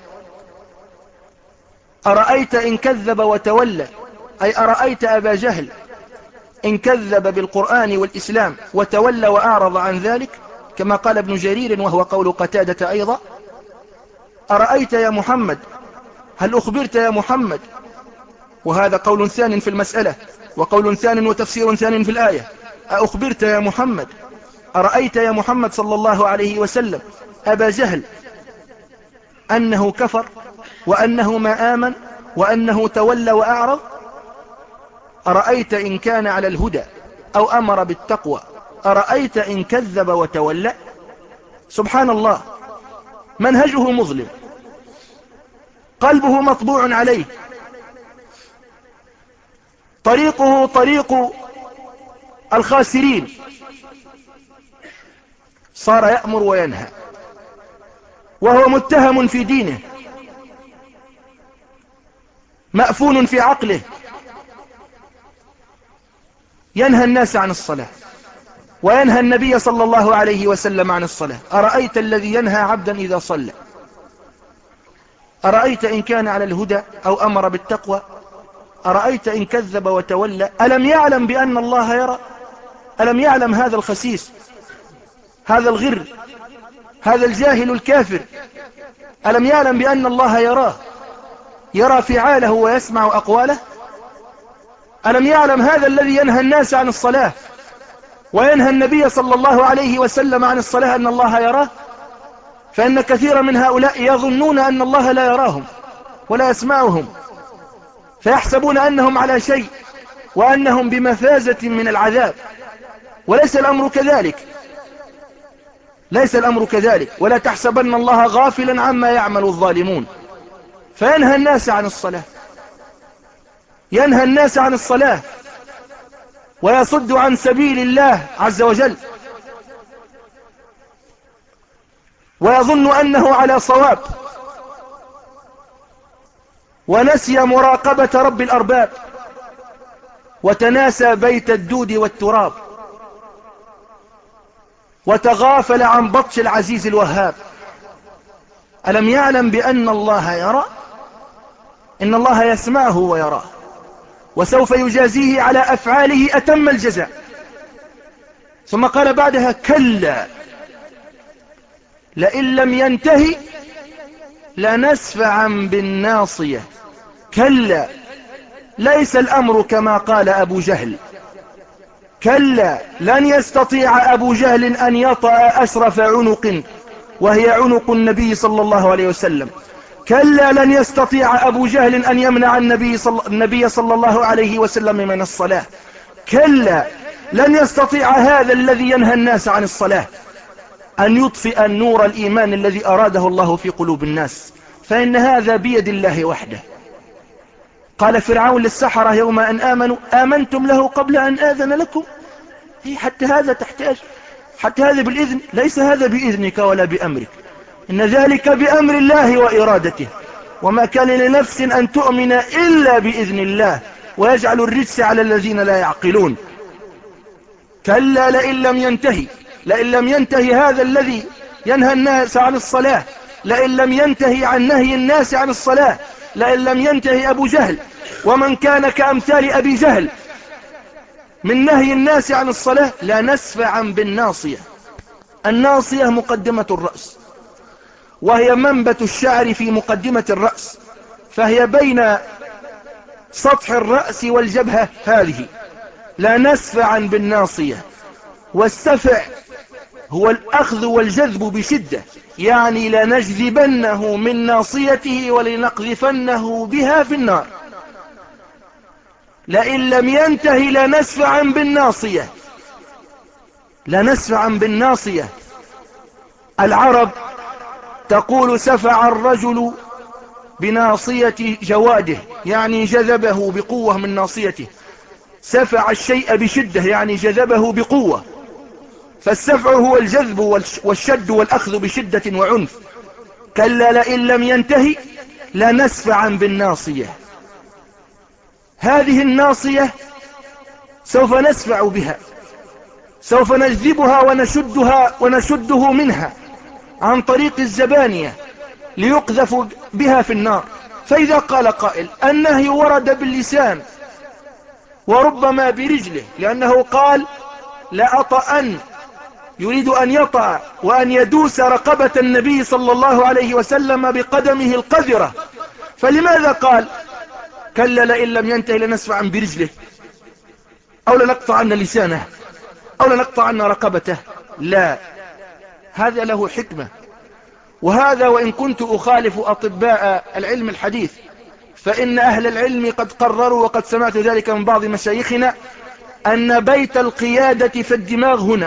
أرأيت إن كذب وتولى أي أرأيت أبا جهل إن كذب بالقرآن والإسلام وتولى وأعرض عن ذلك، كما قال ابن جرير وهو قول قتادة أيضا. أرأيت يا محمد، هل أخبرت يا محمد؟ وهذا قول ثان في المسألة، وقول ثان وتفسير ثان في الآية. أخبرت يا محمد، أرأيت يا محمد صلى الله عليه وسلم أبا جهل أنه كفر وأنه ما آمن وأنه تولى وأعرض؟ أرأيت إن كان على الهدى أو أمر بالتقوى؟ أرأيت إن كذب وتولى؟ سبحان الله، منهجه مظلم، قلبه مطبوع عليه، طريقه طريق الخاسرين، صار يأمر وينهى وهو متهم في دينه، مأفون في عقله، ينهى الناس عن الصلاة وينهى النبي صلى الله عليه وسلم عن الصلاة. أرأيت الذي ينهى عبدا إذا صلى؟ أرأيت إن كان على الهدى أو أمر بالتقوى؟ أرأيت إن كذب وتولى؟ ألم يعلم بأن الله يرى؟ ألم يعلم هذا الخسيس، هذا الغر، هذا الجاهل الكافر، ألم يعلم بأن الله يراه، يرى فعاله ويسمع أقواله؟ ألم يعلم هذا الذي ينهى الناس عن الصلاة وينهى النبي صلى الله عليه وسلم عن الصلاة أن الله يراه؟ فإن كثيرا من هؤلاء يظنون أن الله لا يراهم ولا يسمعهم، فيحسبون أنهم على شيء وأنهم بمفازة من العذاب، وليس الأمر كذلك، ليس الأمر كذلك. ولا تحسبن الله غافلا عما يعمل الظالمون. فينهى الناس عن الصلاة، ينهى الناس عن الصلاة ويصد عن سبيل الله عز وجل، ويظن أنه على صواب، ونسي مراقبة رب الأرباب، وتناسى بيت الدود والتراب، وتغافل عن بطش العزيز الوهاب. ألم يعلم بأن الله يرى؟ إن الله يسمعه ويراه، وسوف يجازيه على أفعاله أتم الجزاء. ثم قال بعدها: كلا لئن لم ينتهي لنسفعا بالناصية. كلا، ليس الأمر كما قال أبو جهل، كلا لن يستطيع أبو جهل أن يطأ أشرف عنق وهي عنق النبي صلى الله عليه وسلم. كلا لن يستطيع أبو جهل أن يمنع النبي صلى, النبي صلى الله عليه وسلم من الصلاة. كلا لن يستطيع هذا الذي ينهى الناس عن الصلاة أن يطفئ النور الإيمان الذي أراده الله في قلوب الناس، فإن هذا بيد الله وحده. قال فرعون للسحرة يوم أن آمنوا: آمنتم له قبل أن آذن لكم؟ حتى هذا تحتاج، حتى هذا بالإذن، ليس هذا بإذنك ولا بأمرك، إن ذلك بأمر الله وإرادته، وما كان لنفس أن تؤمن إلا بإذن الله، ويجعل الرجس على الذين لا يعقلون. كلا لئن لم ينتهي، لئن لم ينتهي هذا الذي ينهى الناس عن الصلاة، لئن لم ينتهي عن نهي الناس عن الصلاة، لئن لم ينتهي أبو جهل ومن كان كأمثال أبي جهل من نهي الناس عن الصلاة، لنسفعا بالناصية. الناصية مقدمة الرأس، وهي منبت الشعر في مقدمة الرأس، فهي بين سطح الرأس والجبهة هذه. لنسفعا بالناصية، والسفع هو الأخذ والجذب بشدة، يعني لنجذبنه من ناصيته ولنقذفنه بها في النار. لئن لم ينتهي لنسفعا بالناصية، لنسفعا بالناصية. العرب تقول: سفع الرجل بناصية جواده، يعني جذبه بقوة من ناصيته. سفع الشيء بشدة، يعني جذبه بقوة. فالسفع هو الجذب والشد والأخذ بشدة وعنف. كلا لئن لم ينتهي لنسفعا بالناصية. هذه الناصية سوف نسفع بها، سوف نجذبها ونشدها ونشده منها عن طريق الزبانية ليقذف بها في النار. فإذا قال قائل النهي ورد باللسان وربما برجله، لأنه قال لأطأن، يريد أن يطأ وأن يدوس رقبة النبي صلى الله عليه وسلم بقدمه القذرة، فلماذا قال كلا لئن لم ينتهي لنسفعا برجله أو لنقطعن لسانه أو لنقطعن رقبته؟ لا، هذا له حكمة. وهذا وإن كنت أخالف أطباء العلم الحديث، فإن أهل العلم قد قرروا، وقد سمعت ذلك من بعض مشايخنا، أن بيت القيادة في الدماغ هنا.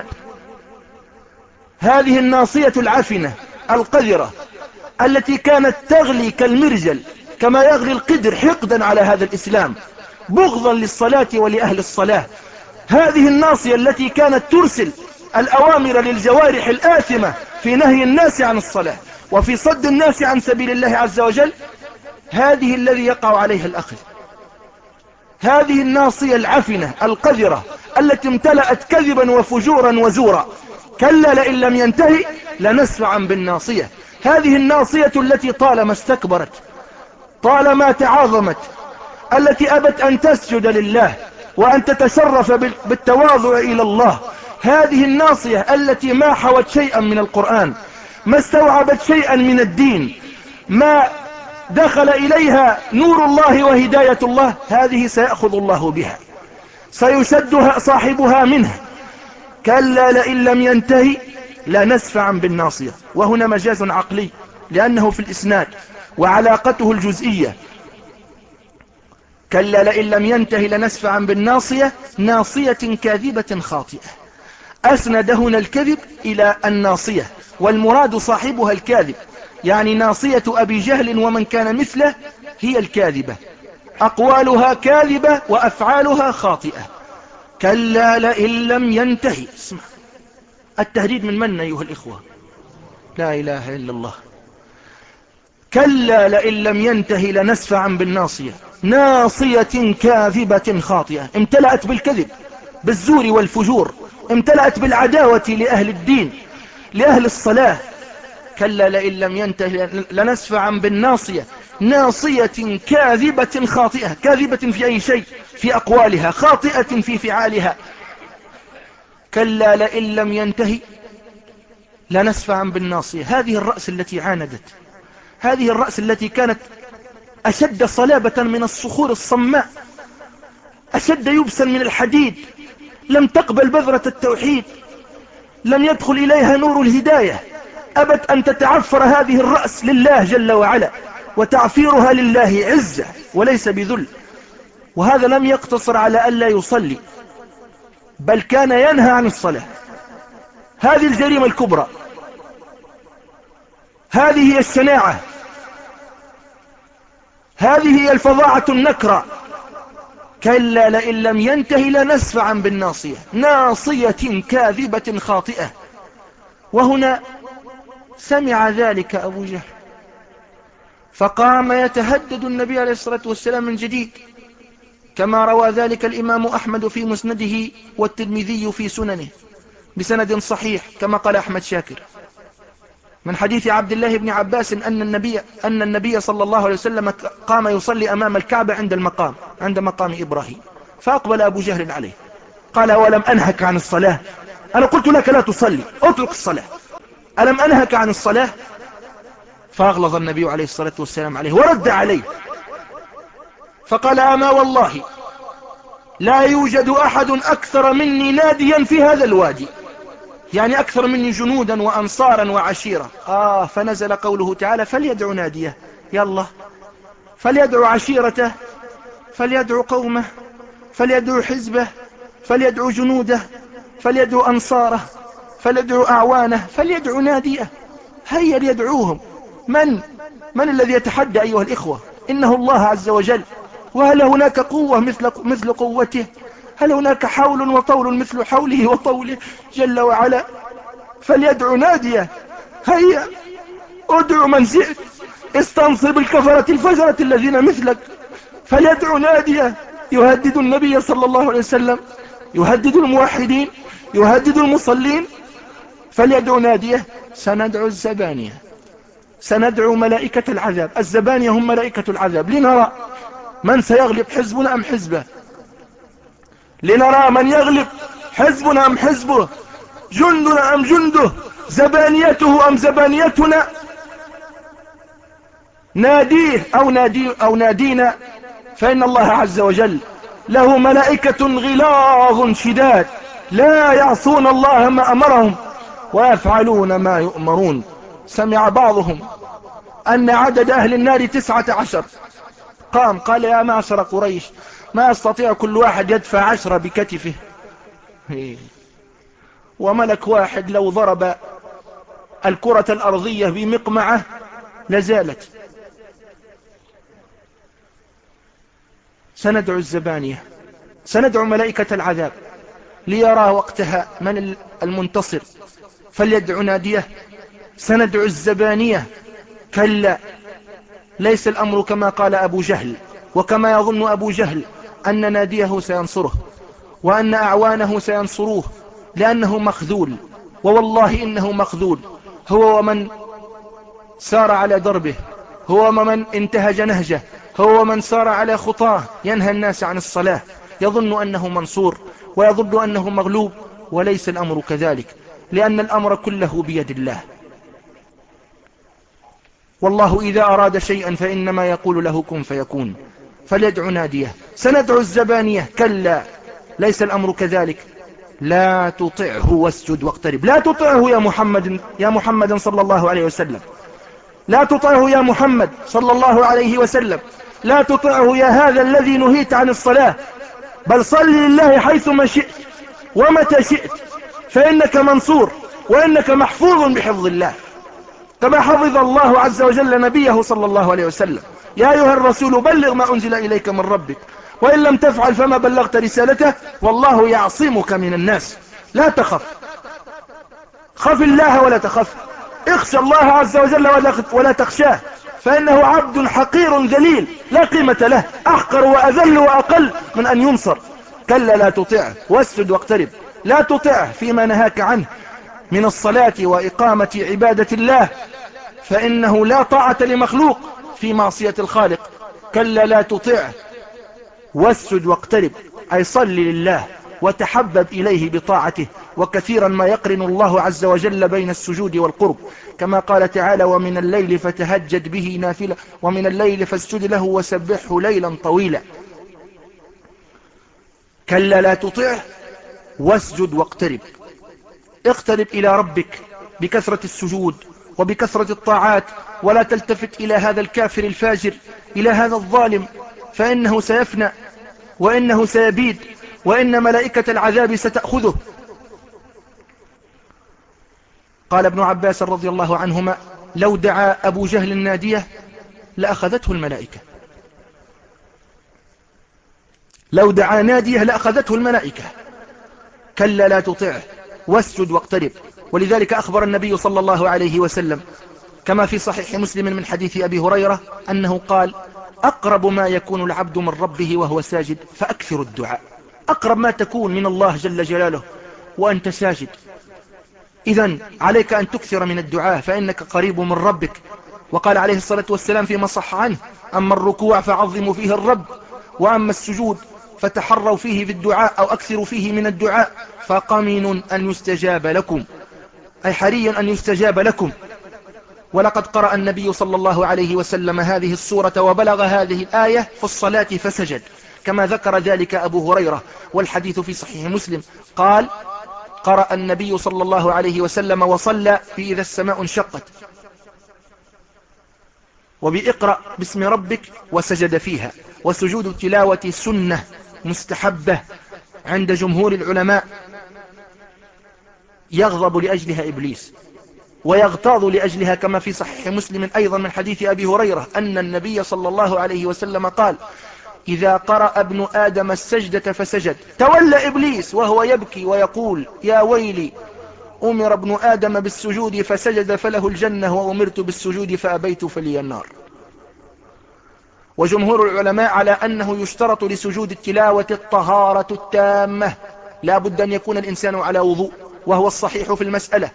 هذه الناصية العفنة القذرة التي كانت تغلي كالمرجل كما يغلي القدر حقدا على هذا الإسلام، بغضا للصلاة ولأهل الصلاة. هذه الناصية التي كانت ترسل الأوامر للجوارح الآثمة في نهي الناس عن الصلاة وفي صد الناس عن سبيل الله عز وجل، هذه الذي يقع عليها الأخذ. هذه الناصية العفنة القذرة التي امتلأت كذبا وفجورا وزورا. كلا لئن لم ينتهي لنسفعا بالناصية. هذه الناصية التي طالما استكبرت، طالما تعاظمت، التي أبت أن تسجد لله وأن تتشرف بالتواضع إلى الله. هذه الناصية التي ما حوت شيئا من القرآن، ما استوعبت شيئا من الدين، ما دخل إليها نور الله وهداية الله، هذه سيأخذ الله بها، سيشدها صاحبها منه. كلا لئن لم ينتهي لنسفعا بالناصية. وهنا مجاز عقلي لأنه في الإسناد وعلاقته الجزئية. كلا لئن لم ينتهي لنسفعا بالناصية، ناصية كاذبة خاطئة. أسند هنا الكذب إلى الناصية، والمراد صاحبها الكاذب، يعني ناصية أبي جهل ومن كان مثله هي الكاذبة، أقوالها كاذبة وأفعالها خاطئة. كلا لئن لم ينتهي. اسمع التهديد من من أيها الإخوة؟ لا إله إلا الله. كلا لئن لم ينتهي لنسفعا بالناصية، ناصية كاذبة خاطئة، امتلأت بالكذب بالزور والفجور، امتلأت بالعداوة لأهل الدين لأهل الصلاة. كلا لئن لم ينتهي لنسفعا بالناصية، ناصية كاذبة خاطئة. كاذبة في أي شيء؟ في أقوالها، خاطئة في فعالها. كلا لئن لم ينتهي لنسفعا بالناصية. هذه الرأس التي عاندت، هذه الرأس التي كانت أشد صلابة من الصخور الصماء، أشد يبسا من الحديد، لم تقبل بذرة التوحيد، لم يدخل إليها نور الهداية، أبت أن تتعفر هذه الرأس لله جل وعلا، وتعفيرها لله عزة وليس بذل. وهذا لم يقتصر على ألا يصلي، بل كان ينهى عن الصلاة. هذه الجريمة الكبرى، هذه هي الشناعة، هذه هي الفظاعة النكرة. كلا لئن لم ينتهي لنسفعا بالناصية، ناصية كاذبة خاطئة. وهنا سمع ذلك أبو جهل فقام يتهدد النبي عليه الصلاة والسلام من جديد، كما روى ذلك الإمام أحمد في مسنده والترمذي في سننه بسند صحيح كما قال أحمد شاكر، من حديث عبد الله بن عباس أن النبي, أن النبي صلى الله عليه وسلم قام يصلي أمام الكعبة عند المقام عند مقام إبراهيم، فأقبل أبو جهل عليه قال ولم أنهك عن الصلاة؟ أنا قلت لك لا تصلي، اترك الصلاة، ألم أنهك عن الصلاة؟ فأغلظ النبي عليه الصلاة والسلام عليه ورد عليه فقال أما والله لا يوجد أحد أكثر مني ناديا في هذا الوادي، يعني أكثر مني جنودا وأنصارا وعشيرة. آه فنزل قوله تعالى فليدعو ناديه، يلا فليدعو عشيرته، فليدعو قومه، فليدعو حزبه، فليدعو جنوده، فليدعو أنصاره، فليدعو أعوانه، فليدعو ناديه. هيا ليدعوهم. من من الذي يتحدى أيها الإخوة؟ إنه الله عز وجل. وهل هناك قوة مثل, مثل قوته؟ هل هناك حول وطول مثل حوله وطوله جل وعلا؟ فليدع ناديه. هيا ادع من شئت، استنصر بالكفرة الفجرة الذين مثلك. فليدع ناديه يهدد النبي صلى الله عليه وسلم، يهدد الموحدين، يهدد المصلين. فليدع ناديه. سندعو الزبانية، سندعو ملائكة العذاب. الزبانية هم ملائكة العذاب، لنرى من سيغلب، حزبنا أم حزبه. لنرى من يغلب، حزبنا أم حزبه، جندنا أم جنده، زبانيته أم زبانيتنا. ناديه أو, نادي أو نادينا، فإن الله عز وجل له ملائكة غلاظ شداد لا يعصون الله ما أمرهم ويفعلون ما يؤمرون. سمع بعضهم أن عدد أهل النار تسعة عشر. قام قال يا معشر قريش، ما يستطيع كل واحد يدفع عشرة بكتفه؟ وملك واحد لو ضرب الكرة الأرضية بمقمعة لزالت. سندعو الزبانية، سندعو ملائكة العذاب ليرى وقتها من المنتصر. فليدعو ناديه. سندعو الزبانية. كلا، ليس الأمر كما قال أبو جهل وكما يظن أبو جهل أن ناديه سينصره وأن أعوانه سينصروه، لأنه مخذول، ووالله إنه مخذول. هو ومن سار على دربه، هو ومن انتهج نهجه، هو ومن سار على خطاه ينهى الناس عن الصلاة، يظن أنه منصور ويظن أنه مغلوب، وليس الأمر كذلك، لأن الأمر كله بيد الله. والله إذا أراد شيئا فإنما يقول له كن فيكون. فليدعو ناديه. سندعو الزبانية. كلا، ليس الأمر كذلك. لا تطعه واسجد واقترب. لا تطعه يا محمد، يا محمد صلى الله عليه وسلم. لا تطعه يا محمد صلى الله عليه وسلم. لا تطعه يا هذا الذي نهيت عن الصلاة، بل صل لله حيثما شئت ومتى شئت، فإنك منصور وإنك محفوظ بحفظ الله، كما حفظ الله عز وجل نبيه صلى الله عليه وسلم. يا أيها الرسول بلغ ما أنزل إليك من ربك، وإن لم تفعل فما بلغت رسالته، والله يعصمك من الناس. لا تخف، خف الله ولا تخف. اخشى الله عز وجل ولا تخشاه، فإنه عبد حقير ذليل لا قيمة له، أحقر وأذل وأقل من أن ينصر. كلا لا تطعه واسجد واقترب. لا تطعه فيما نهاك عنه من الصلاة وإقامة عبادة الله، فإنه لا طاعة لمخلوق في معصية الخالق. كلا لا تطعه واسجد واقترب، أي صل لله وتحبب إليه بطاعته. وكثيرا ما يقرن الله عز وجل بين السجود والقرب، كما قال تعالى ومن الليل فتهجد به نافلة ومن الليل فاسجد له وسبحه ليلا طويلا. كلا لا تطعه واسجد واقترب. اقترب إلى ربك بكثرة السجود وبكثرة الطاعات، ولا تلتفت إلى هذا الكافر الفاجر، إلى هذا الظالم، فإنه سيفنى وإنه سيبيد، وإن ملائكة العذاب ستأخذه. قال ابن عباس رضي الله عنهما لو دعا أبو جهل النادية لأخذته الملائكة. لو دعا نادية لأخذته الملائكة. كلا لا تطعه واسجد واقترب. ولذلك أخبر النبي صلى الله عليه وسلم كما في صحيح مسلم من حديث أبي هريرة أنه قال أقرب ما يكون العبد من ربه وهو ساجد فأكثر الدعاء. أقرب ما تكون من الله جل جلاله وأنت ساجد. إذن عليك أن تكثر من الدعاء فإنك قريب من ربك. وقال عليه الصلاة والسلام فيما صح عنه أما الركوع فعظموا فيه الرب، وأما السجود فتحروا فيه بالدعاء أو أكثروا فيه من الدعاء، فقمن أن يستجاب لكم، أي حري أن يستجاب لكم. ولقد قرأ النبي صلى الله عليه وسلم هذه السورة وبلغ هذه الآية في الصلاة فسجد، كما ذكر ذلك أبو هريرة، والحديث في صحيح مسلم. قال قرأ النبي صلى الله عليه وسلم وصلى بإذا السماء انشقت وبإقرأ باسم ربك وسجد فيها. وسجود التلاوة سنة مستحبة عند جمهور العلماء، يغضب لأجلها إبليس ويغتاظ لأجلها، كما في صحيح مسلم أيضا من حديث أبي هريرة أن النبي صلى الله عليه وسلم قال إذا قرأ ابن آدم السجدة فسجد تولى إبليس وهو يبكي ويقول يا ويلي أمر ابن آدم بالسجود فسجد فله الجنة وأمرت بالسجود فأبيت فلي النار. وجمهور العلماء على أنه يشترط لسجود التلاوة الطهارة التامة، لا بد أن يكون الإنسان على وضوء، وهو الصحيح في المسألة،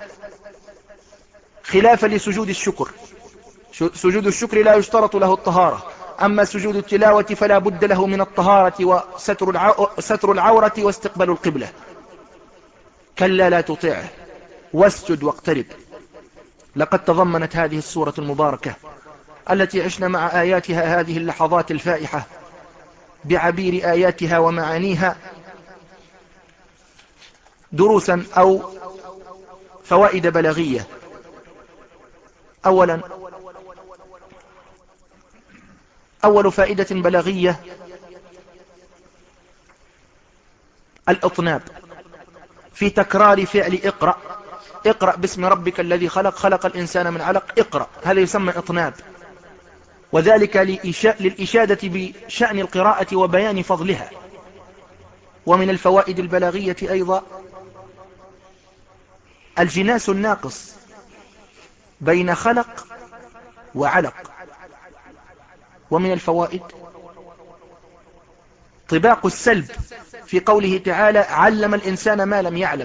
خلافا لسجود الشكر. سجود الشكر لا يشترط له الطهارة، أما سجود التلاوة فلا بد له من الطهارة وستر العورة واستقبال القبلة. كلا لا تطيعه واسجد واقترب. لقد تضمنت هذه السورة المباركة التي عشنا مع آياتها هذه اللحظات الفائحة بعبير آياتها ومعانيها دروسا أو فوائد بلاغية. أولا أول فائدة بلاغية الإطناب في تكرار فعل اقرأ. اقرأ باسم ربك الذي خلق، خلق الإنسان من علق، اقرأ، هذا يسمى إطناب، وذلك للإشادة بشأن القراءة وبيان فضلها. ومن الفوائد البلاغية أيضا الجناس الناقص بين خلق وعلق. ومن الفوائد طباق السلب في قوله تعالى علم الإنسان ما لم يعلم.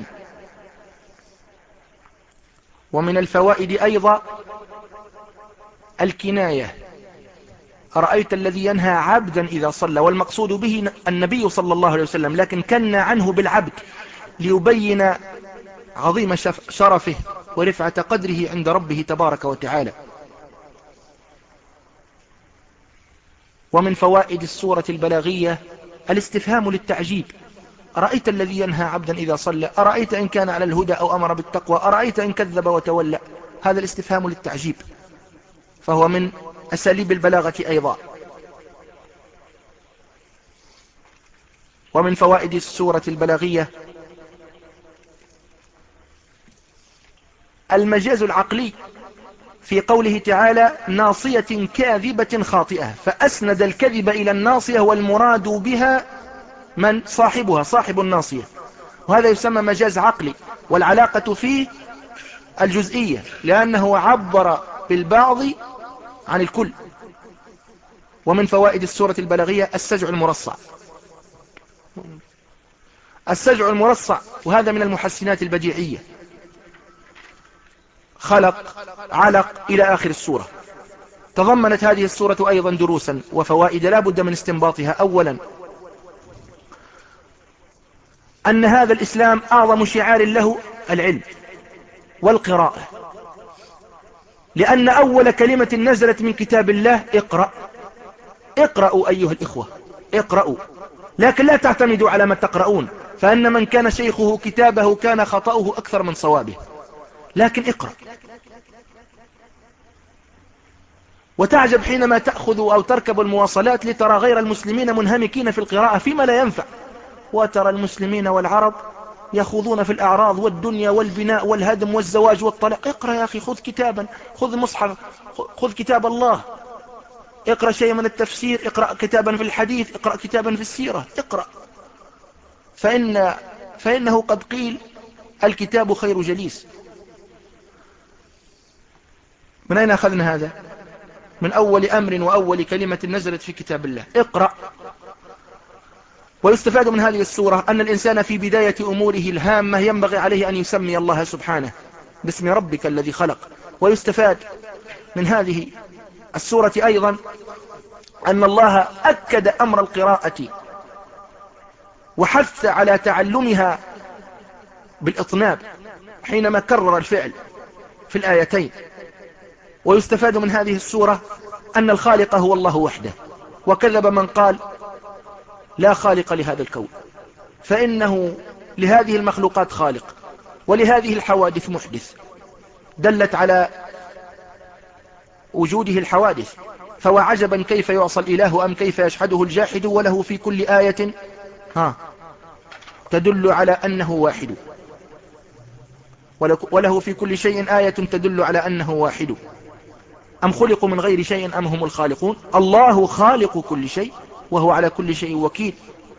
ومن الفوائد أيضا الكناية، أرأيت الذي ينهى عبدا إذا صلى، والمقصود به النبي صلى الله عليه وسلم، لكن كنا عنه بالعبد ليبين عظيم شرفه ورفعة قدره عند ربه تبارك وتعالى. ومن فوائد السورة البلاغية الاستفهام للتعجيب، أرأيت الذي ينهى عبدا إذا صلى، أرأيت إن كان على الهدى أو أمر بالتقوى، أرأيت إن كذب وتولى. هذا الاستفهام للتعجيب، فهو من أساليب البلاغة أيضا. ومن فوائد السورة البلاغية المجاز العقلي في قوله تعالى ناصية كاذبة خاطئة، فأسند الكذب إلى الناصية والمراد بها من صاحبها، صاحب الناصية، وهذا يسمى مجاز عقلي، والعلاقة فيه الجزئية لأنه عبر بالبعض عن الكل. ومن فوائد السورة البلاغية السجع المرصع. السجع المرصع وهذا من المحسنات البديعية، خلق، علق، إلى آخر السورة. تضمنت هذه السورة أيضا دروسا وفوائد لا بد من استنباطها. أولا أن هذا الإسلام أعظم شعار له العلم والقراءة، لأن أول كلمة نزلت من كتاب الله اقرأ. اقرأوا أيها الإخوة، اقرأوا، لكن لا تعتمدوا على ما تقرؤون، فأن من كان شيخه كتابه كان خطأه أكثر من صوابه، لكن اقرأ. وتعجب حينما تأخذ أو تركب المواصلات لترى غير المسلمين منهمكين في القراءة فيما لا ينفع، وترى المسلمين والعرب يخوضون في الأعراض والدنيا والبناء والهدم والزواج والطلاق. اقرأ يا أخي، خذ كتابا، خذ مصحف، خذ كتاب الله، اقرأ شيء من التفسير، اقرأ كتابا في الحديث، اقرأ كتابا في السيرة، اقرأ. فإن فإنه قد قيل الكتاب خير جليس. من أين أخذنا هذا؟ من أول أمر وأول كلمة نزلت في كتاب الله، اقرأ. ويستفاد من هذه السورة أن الإنسان في بداية أموره الهامة ينبغي عليه أن يسمي الله سبحانه باسم ربك الذي خلق. ويستفاد من هذه السورة أيضا أن الله أكد أمر القراءة وحث على تعلمها بالإطناب حينما كرر الفعل في الآيتين. ويستفاد من هذه السورة أن الخالق هو الله وحده، وكذب من قال لا خالق لهذا الكون، فإنه لهذه المخلوقات خالق ولهذه الحوادث محدث، دلت على وجوده الحوادث. فوعجبا كيف يعصى الإله أم كيف يشهده الجاحد، وله في كل آية ها تدل على أنه واحد، وله في كل شيء آية تدل على أنه واحد. أم خلقوا من غير شيء أم هم الخالقون، الله خالق كل شيء وهو على كل شيء وكيل.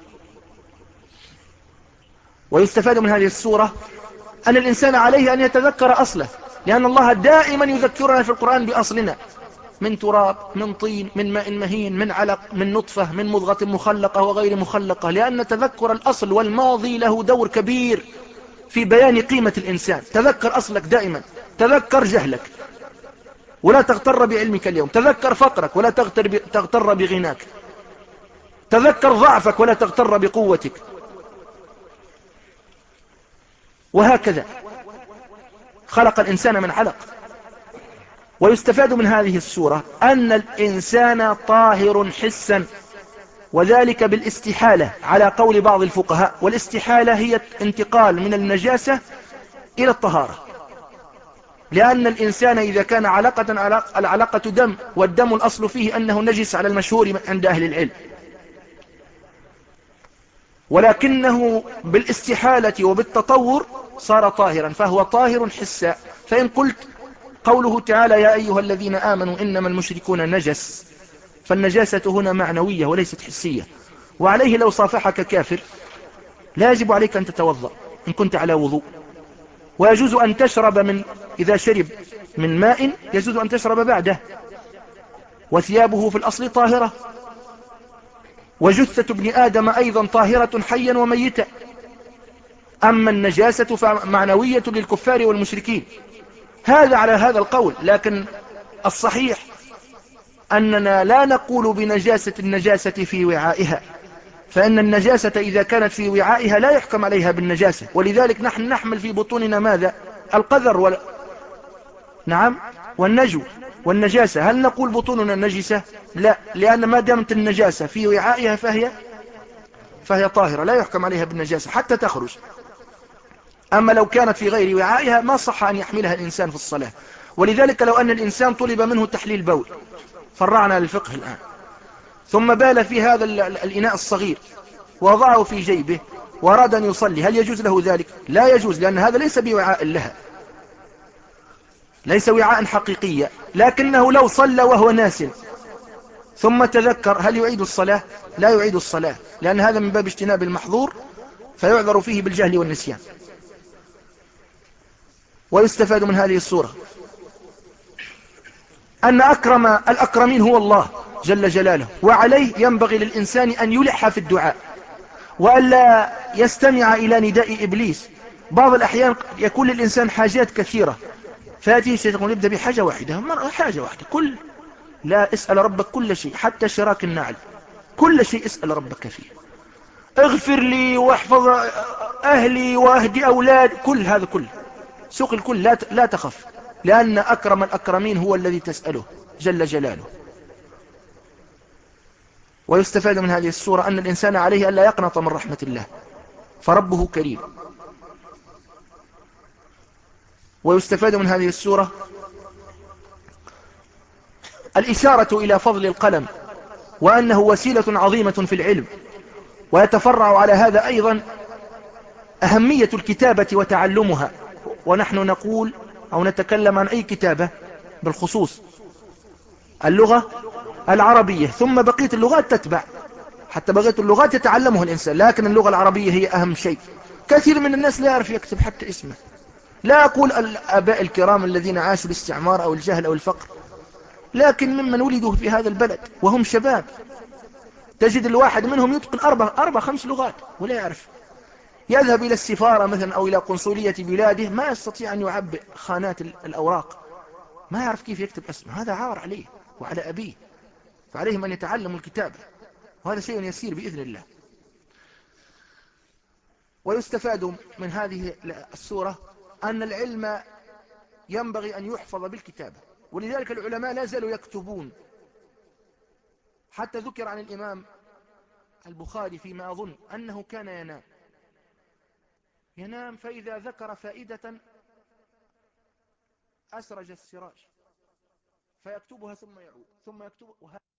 ويستفاد من هذه السورة أن الإنسان عليه أن يتذكر أصله، لأن الله دائما يذكرنا في القرآن بأصلنا، من تراب، من طين، من ماء مهين، من علق، من نطفة، من مضغة مخلقة وغير مخلقة، لأن تذكر الأصل والماضي له دور كبير في بيان قيمة الإنسان. تذكر أصلك دائما، تذكر جهلك ولا تغتر بعلمك اليوم، تذكر فقرك ولا تغتر بغناك، تذكر ضعفك ولا تغتر بقوتك، وهكذا. خلق الإنسان من علق. ويستفاد من هذه السورة أن الإنسان طاهر حسا، وذلك بالاستحالة على قول بعض الفقهاء. والاستحالة هي انتقال من النجاسة إلى الطهارة، لأن الإنسان إذا كان علقة، العلقة دم، والدم الأصل فيه أنه نجس على المشهور عند أهل العلم، ولكنه بالاستحالة وبالتطور صار طاهرا، فهو طاهر حسا. فإن قلت قوله تعالى يا أيها الذين آمنوا إنما المشركون نجس، فالنجاسة هنا معنوية وليست حسية. وعليه لو صافحك كافر لا يجب عليك أن تتوضأ إن كنت على وضوء، ويجوز أن تشرب من إذا شرب من ماء يجوز أن تشرب بعده، وثيابه في الأصل طاهرة، وجثة ابن آدم أيضا طاهرة حيا وميتا. أما النجاسة فمعنوية للكفار والمشركين. هذا على هذا القول، لكن الصحيح أننا لا نقول بنجاسة النجاسة في وعائها، فإن النجاسة إذا كانت في وعائها لا يحكم عليها بالنجاسة. ولذلك نحن نحمل في بطوننا ماذا؟ القذر وال... نعم، والنجو والنجاسة. هل نقول بطوننا نجسة؟ لا، لأن ما دامت النجاسة في وعائها فهي فهي طاهرة، لا يحكم عليها بالنجاسة حتى تخرج. أما لو كانت في غير وعائها ما صح أن يحملها الإنسان في الصلاة. ولذلك لو أن الإنسان طلب منه تحليل بول، فرعنا للفقه الآن، ثم بال في هذا الإناء الصغير ووضعه في جيبه وأراد أن يصلي، هل يجوز له ذلك؟ لا يجوز، لأن هذا ليس بوعاء لها، ليس وعاء حقيقية. لكنه لو صلى وهو ناس ثم تذكر، هل يعيد الصلاة؟ لا يعيد الصلاة، لأن هذا من باب اجتناب المحظور فيعذر فيه بالجهل والنسيان. ويستفاد من هذه السورة أن أكرم الأكرمين هو الله جل جلاله، وعليه ينبغي للإنسان أن يلح في الدعاء وألا يستمع إلى نداء إبليس. بعض الأحيان يكون للإنسان حاجات كثيرة، فيأتي الشيطان يبدأ بحاجة واحدة، مرة حاجة واحدة، كل لا اسأل ربك كل شيء حتى شراك النعل، كل شيء اسأل ربك فيه. اغفر لي واحفظ أهلي واهدي أولاد، كل هذا كله سوق الكل، لا لا تخف، لأن أكرم الأكرمين هو الذي تسأله جل جلاله. ويستفاد من هذه السورة أن الإنسان عليه ألا يقنط من رحمة الله، فربه كريم. ويستفاد من هذه السورة الإشارة إلى فضل القلم، وأنه وسيلة عظيمة في العلم. ويتفرع على هذا أيضا أهمية الكتابة وتعلمها. ونحن نقول أو نتكلم عن أي كتابة بالخصوص اللغة العربية، ثم بقية اللغات تتبع، حتى بقية اللغات يتعلمها الإنسان، لكن اللغة العربية هي أهم شيء. كثير من الناس لا يعرف يكتب حتى اسمه. لا أقول الآباء الكرام الذين عاشوا الاستعمار أو الجهل أو الفقر، لكن ممن ولدوا في هذا البلد وهم شباب تجد الواحد منهم يتقن أربع, أربع خمس لغات ولا يعرف. يذهب إلى السفارة مثلا أو إلى قنصلية بلاده ما يستطيع أن يعبئ خانات الأوراق، ما يعرف كيف يكتب اسمه. هذا عار عليه وعلى أبيه، فعليهم أن يتعلموا الكتابة، وهذا شيء يسير بإذن الله. ويستفاد من هذه السورة أن العلم ينبغي أن يحفظ بالكتابة، ولذلك العلماء لا زالوا يكتبون. حتى ذكر عن الإمام البخاري فيما أظن أنه كان ينام ينام فإذا ذكر فائدة أسرج السراج فيكتبها ثم يعود ثم يكتبها.